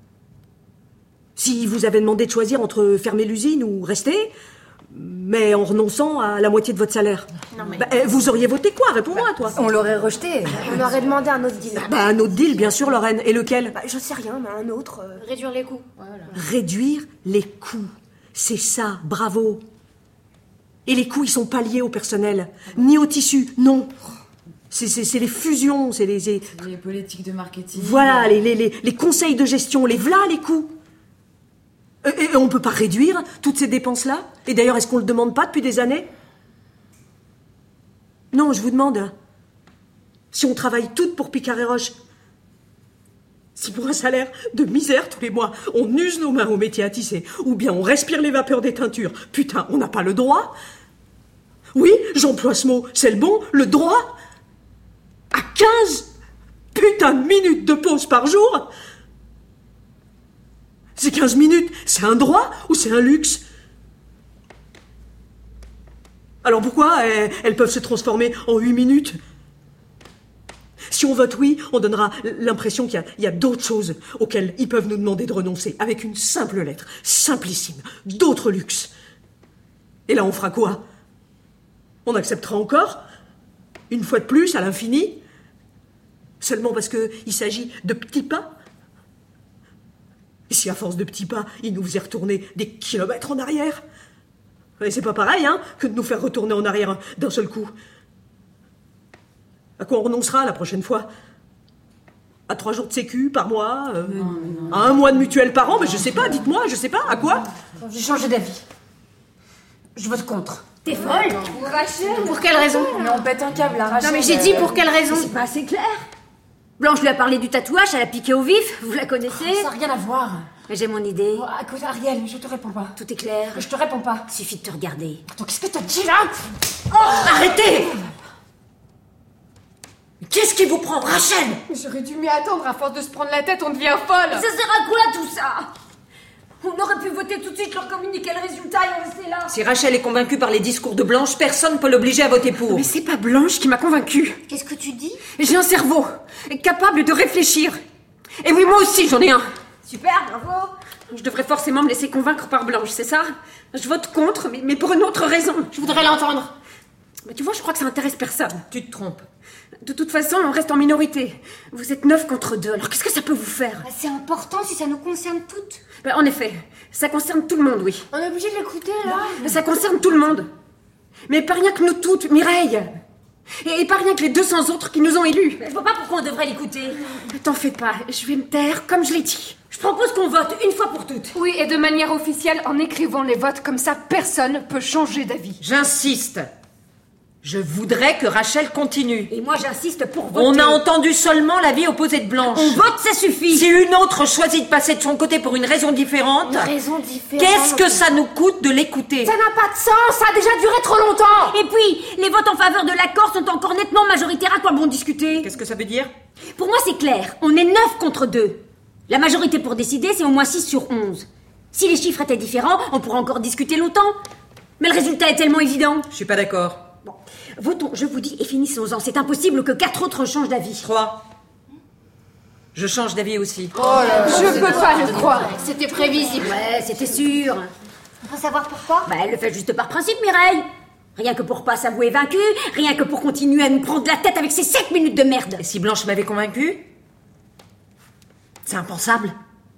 Si vous avez demandé de choisir entre fermer l'usine ou rester, mais en renonçant à la moitié de votre salaire, non, mais... bah, vous auriez voté quoi? Réponds-moi, bah, toi. On l'aurait rejeté. On aurait demandé un autre deal. Bah, un autre deal, bien sûr, Lorraine. Et lequel? Bah, je sais rien, mais un autre... Euh... Réduire les coûts. Voilà. Réduire les coûts. C'est ça, bravo. Et les coûts, ils sont pas liés au personnel, ni au tissu, non. C'est, c'est, c'est les fusions, c'est les... Les, les politiques de marketing. Voilà, les, les, les, les conseils de gestion, les v'là les coûts. Et, et on peut pas réduire toutes ces dépenses-là? Et d'ailleurs, est-ce qu'on le demande pas depuis des années? Non, je vous demande. Si on travaille toutes pour Picard-et-Roche, si pour un salaire de misère tous les mois, on use nos mains au métier à tisser, ou bien on respire les vapeurs des teintures, putain, on n'a pas le droit? Oui, j'emploie ce mot, c'est le bon, le droit? À quinze putain de minutes de pause par jour? Ces quinze minutes, c'est un droit ou c'est un luxe? Alors pourquoi elles, elles peuvent se transformer en huit minutes? Si on vote oui, on donnera l'impression qu'il y a, il y a d'autres choses auxquelles ils peuvent nous demander de renoncer, avec une simple lettre, simplissime, d'autres luxes. Et là, on fera quoi? On acceptera encore? Une fois de plus, à l'infini? Seulement parce qu'il s'agit de petits pas? Et si à force de petits pas, ils nous faisaient retourner des kilomètres en arrière? Et c'est pas pareil, hein, que de nous faire retourner en arrière d'un seul coup. À quoi on renoncera la prochaine fois? À trois jours de sécu par mois, euh, à un mois de mutuelle par an, mais je sais pas, dites-moi, je sais pas, à quoi? J'ai changé d'avis. Je vote contre. T'es folle? Rachel! Pour quelle raison? Mais on pète un câble, la Rachel. Non mais j'ai dit pour quelle raison? C'est pas assez clair. Blanche lui a parlé du tatouage, elle a piqué au vif, vous la connaissez? Ça n'a rien à voir. Mais j'ai mon idée. Oh, écoute, Ariel, je te réponds pas. Tout est clair. Je te réponds pas. Suffit de te regarder. Attends, qu'est-ce que t'as dit là? Arrêtez! Qu'est-ce qui vous prend, Rachel? J'aurais dû m'y attendre, à force de se prendre la tête, on devient folle! Ça sert à quoi tout ça? On aurait pu voter tout de suite, leur communiquer le résultat et on restait là. Si Rachel est convaincue par les discours de Blanche, personne ne peut l'obliger à voter pour. Mais c'est pas Blanche qui m'a convaincue. Qu'est-ce que tu dis? J'ai un cerveau capable de réfléchir. Et oui, moi aussi, j'en ai un. Super, bravo. Je devrais forcément me laisser convaincre par Blanche, c'est ça? Je vote contre, mais, mais pour une autre raison. Je voudrais l'entendre. Mais tu vois, je crois que ça intéresse personne. Tu te trompes. De toute façon, on reste en minorité. Vous êtes neuf contre deux, alors qu'est-ce que ça peut vous faire? Bah, c'est important si ça nous concerne toutes. Ben, en effet, ça concerne tout le monde, oui. On est obligé de l'écouter, là? Ça concerne tout le monde. Mais pas rien que nous toutes, Mireille. Et, et pas rien que les deux cents autres qui nous ont élus. Je vois pas pourquoi on devrait l'écouter. T'en fais pas, je vais me taire comme je l'ai dit. Je propose qu'on vote une fois pour toutes. Oui, et de manière officielle, en écrivant les votes, comme ça, personne peut changer d'avis. J'insiste. Je voudrais que Rachel continue. Et moi, j'insiste pour voter. On a entendu seulement l'avis opposé de Blanche. On vote, ça suffit. Si une autre choisit de passer de son côté pour une raison différente, Une raison différente. qu'est-ce que ça nous coûte de l'écouter? Ça n'a pas de sens, ça a déjà duré trop longtemps. Et puis, les votes en faveur de l'accord sont encore nettement majoritaires. À quoi bon discuter? Qu'est-ce que ça veut dire? Pour moi, c'est clair. On est neuf contre deux. La majorité pour décider, c'est au moins six sur onze. Si les chiffres étaient différents, on pourrait encore discuter longtemps. Mais le résultat est tellement évident. Je suis pas d'accord. Bon, votons, je vous dis, et finissons-en. C'est impossible que quatre autres changent d'avis. Trois. Je change d'avis aussi. Oh là, je peux pas le croire. C'était prévisible. Ouais, c'était sûr. On peut savoir pourquoi? Bah, elle le fait juste par principe, Mireille. Rien que pour pas s'avouer vaincue, rien que pour continuer à nous prendre la tête avec ces sept minutes de merde. Et si Blanche m'avait convaincue? C'est impensable.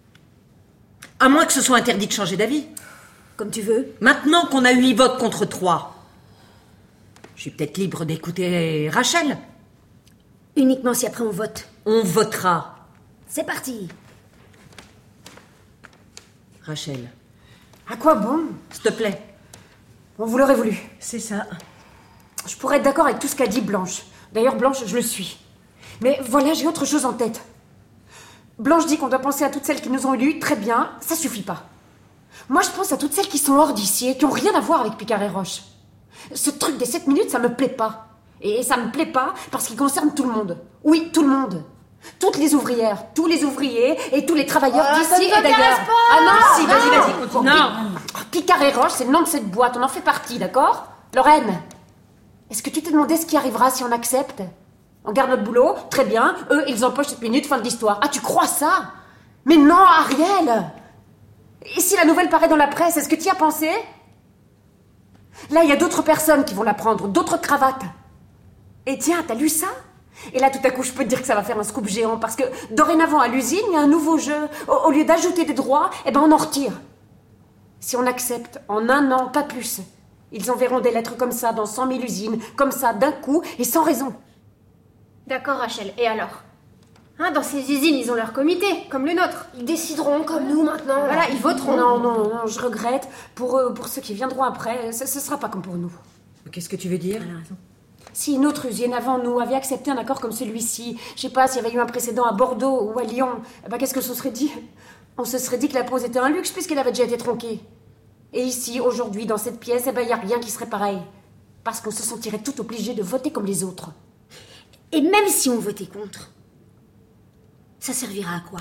À moins que ce soit interdit de changer d'avis. Comme tu veux. Maintenant qu'on a huit votes contre trois, je suis peut-être libre d'écouter Rachel. Uniquement si après on vote. On votera. C'est parti. Rachel. À quoi bon? S'il te plaît. Bon, vous l'aurez voulu. C'est ça. Je pourrais être d'accord avec tout ce qu'a dit Blanche. D'ailleurs, Blanche, je le suis. Mais voilà, j'ai autre chose en tête. Blanche dit qu'on doit penser à toutes celles qui nous ont élus. Très bien, ça suffit pas. Moi, je pense à toutes celles qui sont hors d'ici et qui ont rien à voir avec Picard et Roche. Ce truc des sept minutes, ça me plaît pas. Et ça me plaît pas parce qu'il concerne tout le monde. Oui, tout le monde. Toutes les ouvrières, tous les ouvriers et tous les travailleurs Oh, ça d'ici ne et d'ailleurs. t'intéresse pas. Ah non, Si, vas-y, vas-y, continue. Non. Picard et Roche, c'est le nom de cette boîte. On en fait partie, d'accord? Lorraine, est-ce que tu t'es demandé ce qui arrivera si on accepte? On garde notre boulot, très bien. Eux, ils empochent cette minute, fin de l'histoire. Ah, tu crois ça? Mais non, Ariel! Et si la nouvelle paraît dans la presse, est-ce que tu y as pensé? Là, il y a d'autres personnes qui vont la prendre, d'autres cravates. Et tiens, t'as lu ça? Et là, tout à coup, je peux te dire que ça va faire un scoop géant, parce que dorénavant, à l'usine, il y a un nouveau jeu. Au, au lieu d'ajouter des droits, eh ben, on en retire. Si on accepte, en un an, pas plus, ils enverront des lettres comme ça dans cent mille usines, comme ça, d'un coup, et sans raison. D'accord, Rachel. Et alors? Hein, dans ces usines, ils ont leur comité, comme le nôtre. Ils décideront comme nous maintenant. Voilà, ils voteront. Non, non, non, je regrette. Pour, eux, pour ceux qui viendront après, ce, ce sera pas comme pour nous. Qu'est-ce que tu veux dire? Si une autre usine avant nous avait accepté un accord comme celui-ci, je sais pas s'il y avait eu un précédent à Bordeaux ou à Lyon, eh ben, qu'est-ce que se serait dit? On se serait dit que la pause était un luxe puisqu'elle avait déjà été tronquée. Et ici, aujourd'hui, dans cette pièce, eh ben, il n'y a rien qui serait pareil. Parce qu'on se sentirait tout obligé de voter comme les autres. Et même si on votait contre, ça servira à quoi?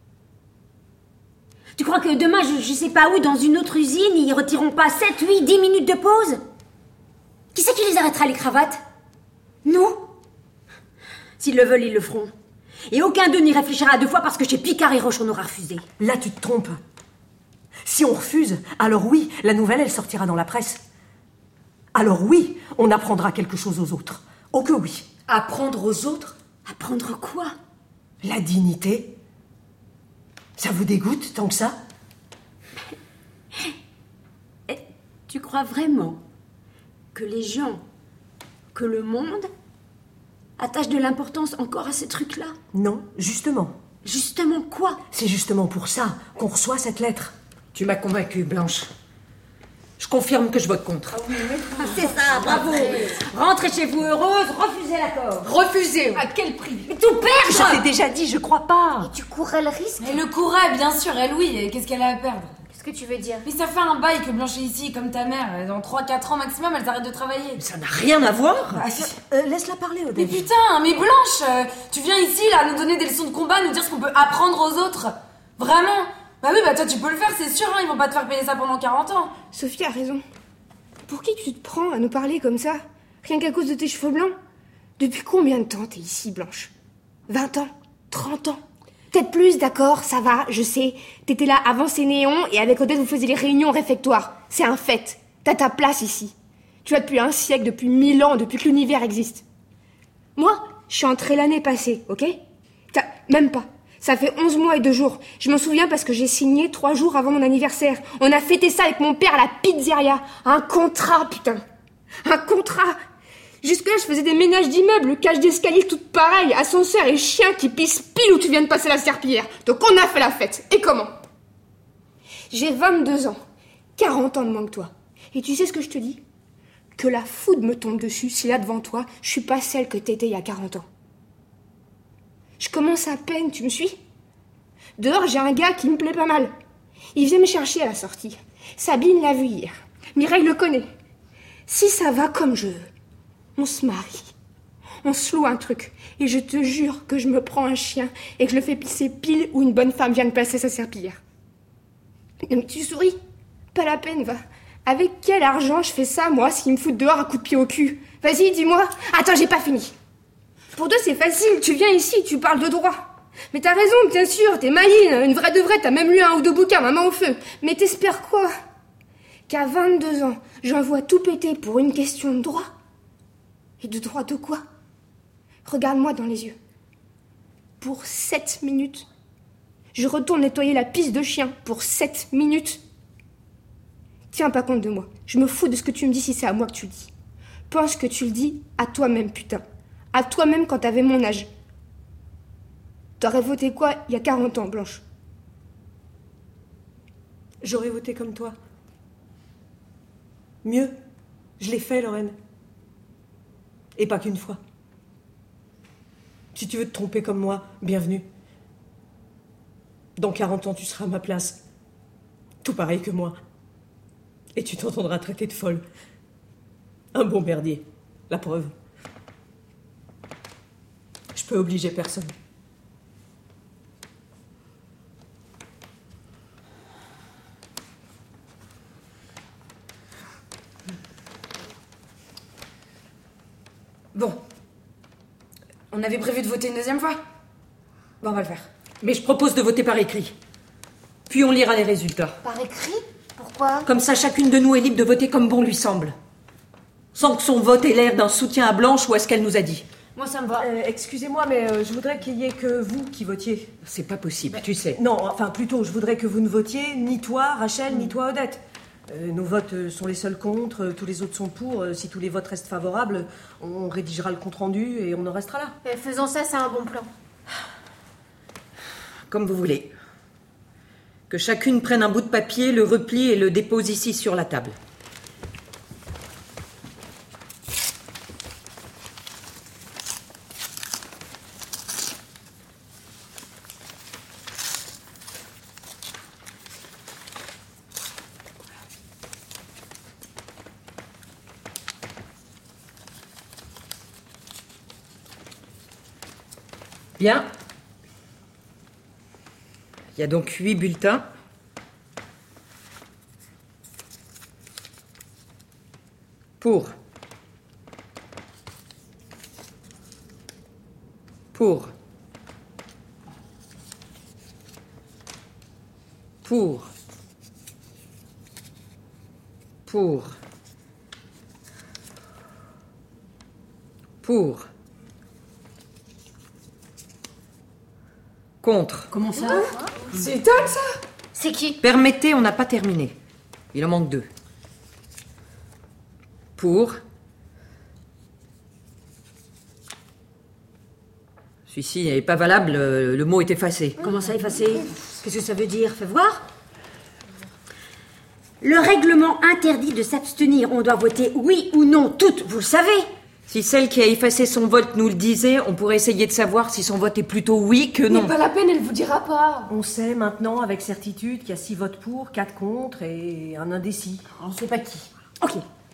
Tu crois que demain, je, je sais pas où, dans une autre usine, ils retireront pas sept, huit, dix minutes de pause? Qui c'est qui les arrêtera, les cravates? Nous? S'ils le veulent, ils le feront. Et aucun d'eux n'y réfléchira à deux fois parce que chez Picard et Roche, on aura refusé. Là, tu te trompes. Si on refuse, alors oui, la nouvelle, elle sortira dans la presse. Alors oui, on apprendra quelque chose aux autres. Oh que oui. Apprendre aux autres? Apprendre quoi? La dignité. Ça vous dégoûte tant que ça? Et tu crois vraiment que les gens, que le monde attaches de l'importance encore à ces trucs-là? Non, justement. Justement quoi? C'est justement pour ça qu'on reçoit cette lettre. Tu m'as convaincue, Blanche. Je confirme que je vote contre. C'est ça, bravo. Rentrez chez vous heureuse, refusez l'accord. Refusez. À quel prix? Mais tout perdre! Je t'ai déjà dit, je crois pas. Et tu courrais le risque? Elle le courait, bien sûr, elle oui, et qu'est-ce qu'elle a à perdre? Qu'est-ce que tu veux dire? Mais ça fait un bail que Blanche est ici, comme ta mère. Dans trois quatre ans maximum, elle s'arrête de travailler. Ça n'a rien à voir. Ah, si. Euh, Laisse-la parler, Mais Odette. putain, mais Blanche, euh, tu viens ici, là, nous donner des leçons de combat, nous dire ce qu'on peut apprendre aux autres. Vraiment? Bah oui, bah toi tu peux le faire, c'est sûr, hein, ils vont pas te faire payer ça pendant quarante ans. Sophie a raison. Pour qui tu te prends à nous parler comme ça? Rien qu'à cause de tes cheveux blancs? Depuis combien de temps t'es ici, Blanche? vingt ans? trente ans? Peut-être plus, d'accord, ça va, je sais. T'étais là avant ces néons et avec Odette vous faisiez les réunions au réfectoire. C'est un fait. T'as ta place ici. Tu as depuis un siècle, depuis mille ans, depuis que l'univers existe. Moi, je suis entrée l'année passée, ok? T'as... Même pas. Ça fait onze mois et deux jours. Je m'en souviens parce que j'ai signé trois jours avant mon anniversaire. On a fêté ça avec mon père à la pizzeria. Un contrat, putain. Un contrat. Jusque-là, je faisais des ménages d'immeubles, cage d'escalier toutes pareilles, ascenseur et chien qui pissent pile où tu viens de passer la serpillière. Donc on a fait la fête. Et comment? J'ai vingt-deux ans. quarante ans de moins que toi. Et tu sais ce que je te dis? Que la foudre me tombe dessus si là devant toi, je suis pas celle que t'étais il y a quarante ans. Je commence à peine, tu me suis? Dehors, j'ai un gars qui me plaît pas mal. Il vient me chercher à la sortie. Sabine l'a vu hier. Mireille le connaît. Si ça va comme je veux, on se marie. On se loue un truc. Et je te jure que je me prends un chien et que je le fais pisser pile où une bonne femme vient de passer sa serpillière. Mais tu souris? Pas la peine, va. Avec quel argent je fais ça, moi, s'ils me foutent dehors à coups de pied au cul? Vas-y, dis-moi. Attends, j'ai pas fini. Pour deux, c'est facile. Tu viens ici, tu parles de droit. Mais t'as raison, bien sûr, t'es maline. Une vraie de vraie, t'as même lu un ou deux bouquins, ma main au feu. Mais t'espères quoi? Qu'à vingt-deux ans, j'envoie tout péter pour une question de droit? Et de droit de quoi? Regarde-moi dans les yeux. Pour sept minutes. Je retourne nettoyer la pisse de chien pour sept minutes. Tiens pas compte de moi. Je me fous de ce que tu me dis si c'est à moi que tu le dis. Pense que tu le dis à toi-même, putain. À toi-même quand t'avais mon âge. T'aurais voté quoi il y a quarante ans, Blanche? J'aurais voté comme toi. Mieux. Je l'ai fait, Lorraine. Et pas qu'une fois. Si tu veux te tromper comme moi, bienvenue. Dans quarante ans, tu seras à ma place. Tout pareil que moi. Et tu t'entendras traiter de folle. Un bon merdier. La preuve. Je peux obliger personne. Bon. On avait prévu de voter une deuxième fois. Bon, on va le faire. Mais je propose de voter par écrit. Puis on lira les résultats. Par écrit? Pourquoi? Comme ça, chacune de nous est libre de voter comme bon lui semble. Sans que son vote ait l'air d'un soutien à Blanche ou à ce qu'elle nous a dit. Moi, ça me va. Euh, excusez-moi, mais euh, je voudrais qu'il y ait que vous qui votiez. C'est pas possible, Mais... tu sais. Non, enfin, plutôt, je voudrais que vous ne votiez ni toi, Rachel, mm. ni toi, Odette. Euh, nos votes sont les seuls contre, euh, tous les autres sont pour. Euh, si tous les votes restent favorables, on rédigera le compte-rendu et on en restera là. Et faisons ça, c'est un bon plan. Comme vous voulez. Que chacune prenne un bout de papier, le replie et le dépose ici sur la table. Bien. Il y a donc huit bulletins. Pour. Pour. Pour. Pour. Pour. Contre. Comment ça? C'est dingue, ça! C'est qui? Permettez, on n'a pas terminé. Il en manque deux. Pour. Celui-ci n'est pas valable, le, le mot est effacé. Comment ça, effacé? Qu'est-ce que ça veut dire? Fais voir. Le règlement interdit de s'abstenir. On doit voter oui ou non, toutes, vous le savez. Si celle qui a effacé son vote nous le disait, on pourrait essayer de savoir si son vote est plutôt oui que non. Mais pas la peine, elle vous dira pas. On sait maintenant avec certitude qu'il y a six votes pour, quatre contre et un indécis. On sait pas qui. Ok.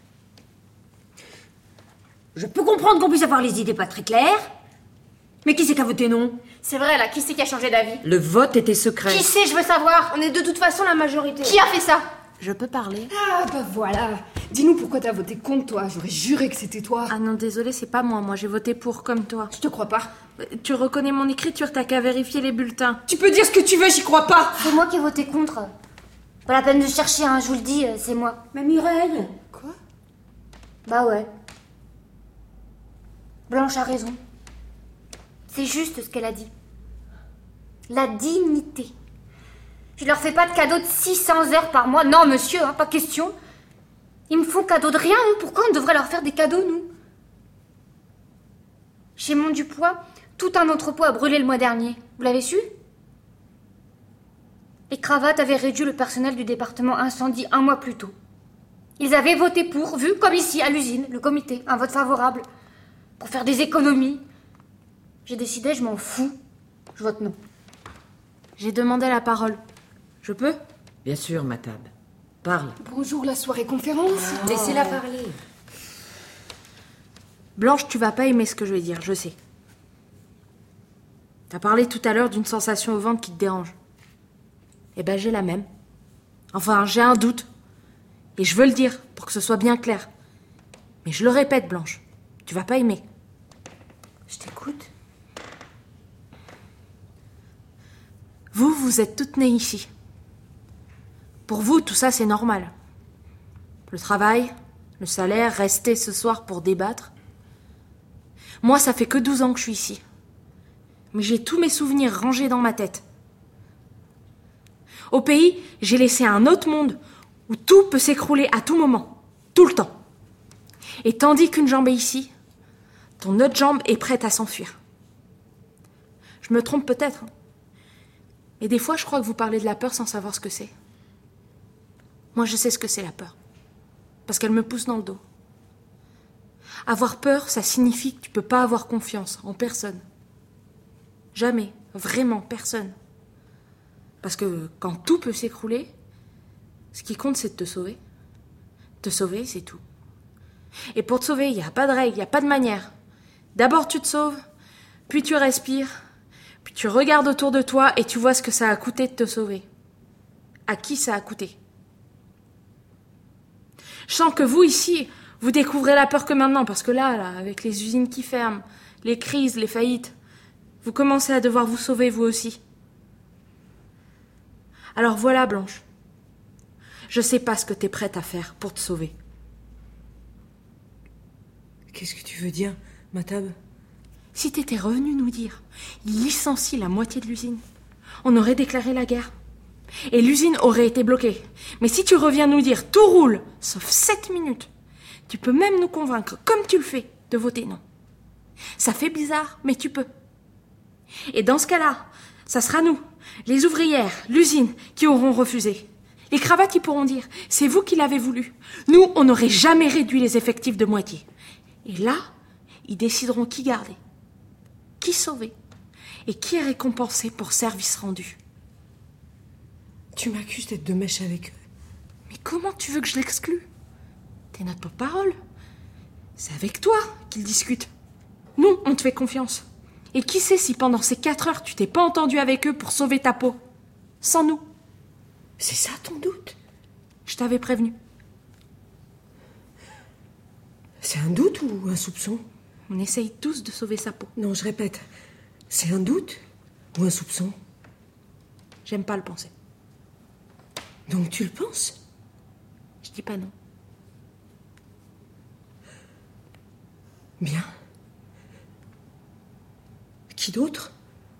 Je peux comprendre qu'on puisse avoir les idées pas très claires. Mais qui c'est qui a voté non? C'est vrai, là, qui c'est qui a changé d'avis? Le vote était secret. Qui c'est, je veux savoir? On est de toute façon la majorité. Qui a fait ça? Je peux parler? Ah bah voilà. Dis-nous pourquoi t'as voté contre toi. J'aurais juré que c'était toi. Ah non, désolé, c'est pas moi. Moi, j'ai voté pour comme toi. Je te crois pas. Tu reconnais mon écriture, t'as qu'à vérifier les bulletins. Tu peux dire ce que tu veux, j'y crois pas. C'est moi qui ai voté contre. Pas la peine de chercher, hein, je vous le dis, c'est moi. Mais Mireille. Quoi? Bah ouais. Blanche a raison. C'est juste ce qu'elle a dit. La dignité. Je leur fais pas de cadeau de six cents heures par mois. Non, monsieur, hein, pas question. Ils me font cadeau de rien, hein. Pourquoi on devrait leur faire des cadeaux, nous? Chez Montdupois, tout un entrepôt a brûlé le mois dernier. Vous l'avez su? Les cravates avaient réduit le personnel du département incendie un mois plus tôt. Ils avaient voté pour, vu comme ici, à l'usine, le comité, un vote favorable. Pour faire des économies. J'ai décidé, je m'en fous. Je vote non. J'ai demandé la parole. Je peux? Bien sûr, Matab. Parle. Bonjour, la soirée conférence. Oh. Laissez-la parler. Blanche, tu vas pas aimer ce que je vais dire, je sais. T'as parlé tout à l'heure d'une sensation au ventre qui te dérange. Eh ben, j'ai la même. Enfin, j'ai un doute. Et je veux le dire, pour que ce soit bien clair. Mais je le répète, Blanche. Tu vas pas aimer. Je t'écoute. Vous, vous êtes toutes nées ici. Pour vous, tout ça, c'est normal. Le travail, le salaire, rester ce soir pour débattre. Moi, ça fait que douze ans que je suis ici. Mais j'ai tous mes souvenirs rangés dans ma tête. Au pays, j'ai laissé un autre monde où tout peut s'écrouler à tout moment, tout le temps. Et tandis qu'une jambe est ici, ton autre jambe est prête à s'enfuir. Je me trompe peut-être. Et des fois, je crois que vous parlez de la peur sans savoir ce que c'est. Moi, je sais ce que c'est la peur. Parce qu'elle me pousse dans le dos. Avoir peur, ça signifie que tu peux pas avoir confiance en personne. Jamais, vraiment personne. Parce que quand tout peut s'écrouler, ce qui compte, c'est de te sauver. Te sauver, c'est tout. Et pour te sauver, il n'y a pas de règle, il n'y a pas de manière. D'abord, tu te sauves, puis tu respires, puis tu regardes autour de toi et tu vois ce que ça a coûté de te sauver. À qui ça a coûté? Je sens que vous, ici, vous découvrez la peur que maintenant, parce que là, là, avec les usines qui ferment, les crises, les faillites, vous commencez à devoir vous sauver, vous aussi. Alors voilà, Blanche. Je sais pas ce que t'es prête à faire pour te sauver. Qu'est-ce que tu veux dire, Matab? Si t'étais revenu nous dire, ils licencient la moitié de l'usine, on aurait déclaré la guerre. Et l'usine aurait été bloquée. Mais si tu reviens nous dire tout roule, sauf sept minutes, tu peux même nous convaincre, comme tu le fais, de voter non. Ça fait bizarre, mais tu peux. Et dans ce cas-là, ça sera nous, les ouvrières, l'usine, qui auront refusé. Les cravates, ils pourront dire, c'est vous qui l'avez voulu. Nous, on n'aurait jamais réduit les effectifs de moitié. Et là, ils décideront qui garder, qui sauver, et qui est récompensé pour service rendu. Tu m'accuses d'être de mèche avec eux. Mais comment tu veux que je l'exclue? T'es notre porte-parole. C'est avec toi qu'ils discutent. Nous, on te fait confiance. Et qui sait si pendant ces quatre heures, tu t'es pas entendu avec eux pour sauver ta peau? Sans nous. C'est ça ton doute? Je t'avais prévenu. C'est un doute ou un soupçon? On essaye tous de sauver sa peau. Non, je répète. C'est un doute ou un soupçon? J'aime pas le penser. Donc tu le penses? Je dis pas non. Bien. Qui d'autre?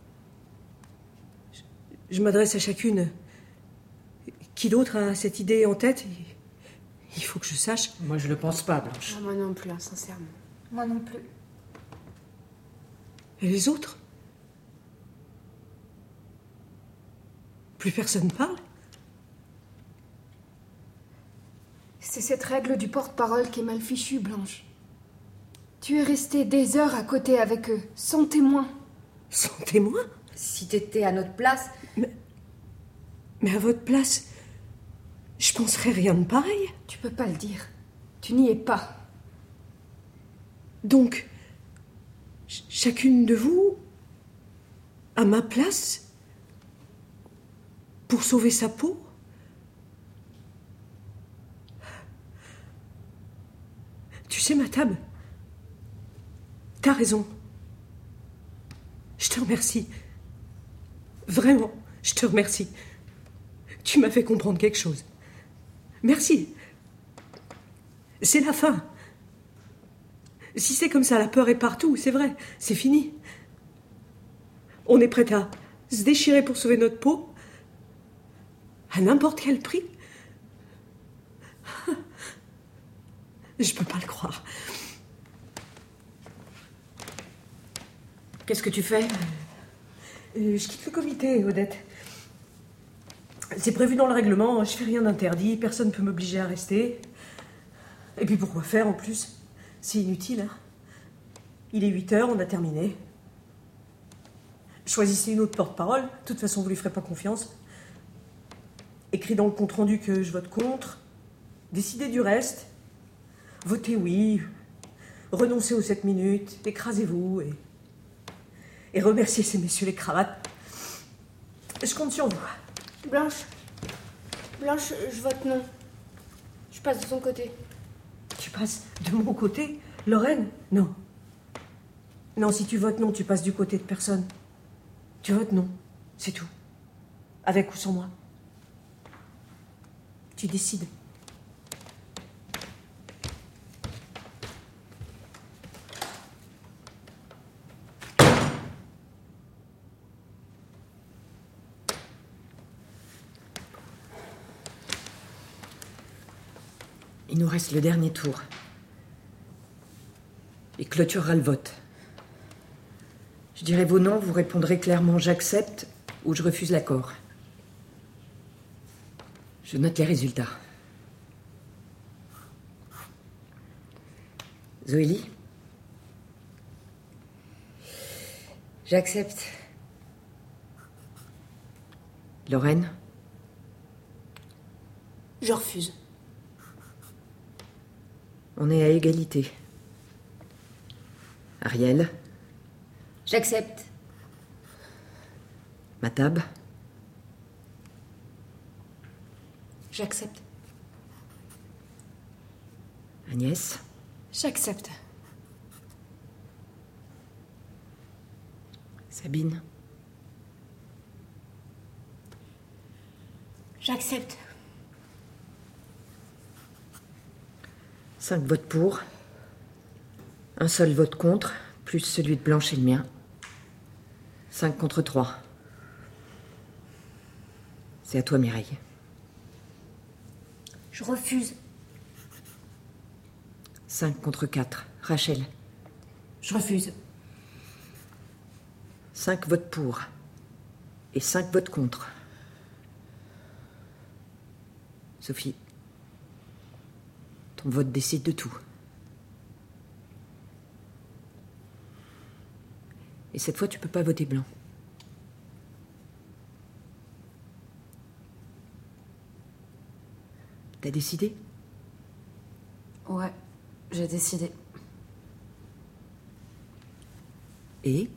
Je, je m'adresse à chacune. Qui d'autre a cette idée en tête? Il faut que je sache. Moi, je le pense pas, Blanche. Ah, moi non plus, hein, sincèrement. Moi non plus. Et les autres? Plus personne parle? C'est cette règle du porte-parole qui est mal fichue, Blanche. Tu es restée des heures à côté avec eux, sans témoin. Sans témoin? Si t'étais à notre place... Mais, mais à votre place, je penserais rien de pareil. Tu peux pas le dire. Tu n'y es pas. Donc, ch- chacune de vous, à ma place, pour sauver sa peau? Tu sais, Mathab, t'as raison. Je te remercie. Vraiment, je te remercie. Tu m'as fait comprendre quelque chose. Merci. C'est la fin. Si c'est comme ça, la peur est partout, c'est vrai, c'est fini. On est prêt à se déchirer pour sauver notre peau, à n'importe quel prix. Je peux pas le croire. Qu'est-ce que tu fais? euh, Je quitte le comité, Odette. C'est prévu dans le règlement, je fais rien d'interdit, personne ne peut m'obliger à rester. Et puis pourquoi faire en plus? C'est inutile, hein. Il est huit heures, on a terminé. Choisissez une autre porte-parole, de toute façon vous lui ferez pas confiance. Écris dans le compte-rendu que je vote contre. Décidez du reste. Votez oui. Renoncez aux sept minutes. Écrasez-vous et... Et remerciez ces messieurs les cravates. Je compte sur vous. Blanche. Blanche, je vote non. Je passe de son côté. Tu passes de mon côté? Lorraine? Non. Non, si tu votes non, tu passes du côté de personne. Tu votes non. C'est tout. Avec ou sans moi. Tu décides. Il nous reste le dernier tour. Il clôturera le vote. Je dirai vos noms, vous répondrez clairement « j'accepte » ou « je refuse l'accord ». Je note les résultats. Zoélie? J'accepte. Lorraine? Je refuse. On est à égalité. Ariel? J'accepte. Mathab? J'accepte. Agnès? J'accepte. Sabine? J'accepte. Cinq votes pour. Un seul vote contre, plus celui de Blanche et le mien. Cinq contre trois. C'est à toi, Mireille. Je refuse. Cinq contre quatre. Rachel? Je refuse. Cinq votes pour. Et cinq votes contre. Sophie, ton vote décide de tout. Et cette fois, tu peux pas voter blanc. T'as décidé? Ouais, j'ai décidé. Et?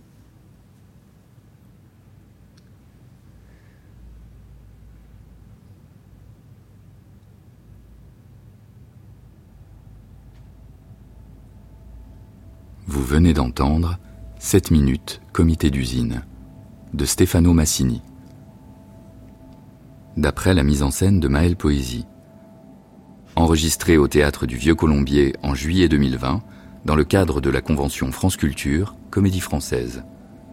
Vous venez d'entendre sept minutes, comité d'usine, de Stefano Massini. D'après la mise en scène de Maëlle Poésie. Enregistré au Théâtre du Vieux Colombier en juillet deux mille vingt, dans le cadre de la convention France Culture, Comédie Française.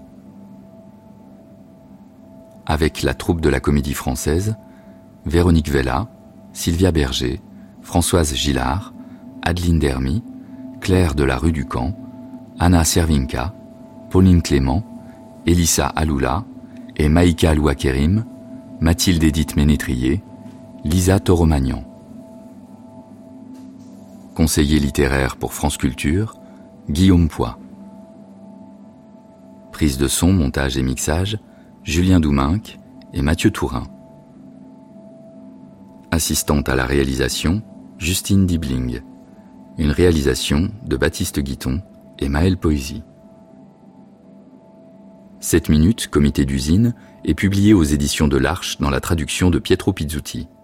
Avec la troupe de la Comédie Française, Véronique Vella, Sylvia Berger, Françoise Gillard, Adeline Dermy, Claire de la Rue du Camp, Anna Servinka, Pauline Clément, Elissa Aloula et Maïka Louakerim, Mathilde Édith Ménétrier, Lisa Toromagnan. Conseiller littéraire pour France Culture, Guillaume Poix. Prise de son, montage et mixage, Julien Douminc et Mathieu Tourin. Assistante à la réalisation, Justine Dibling. Une réalisation de Baptiste Guiton et Maëlle Poésy. sept minutes, comité d'usine, est publié aux éditions de l'Arche dans la traduction de Pietro Pizzuti.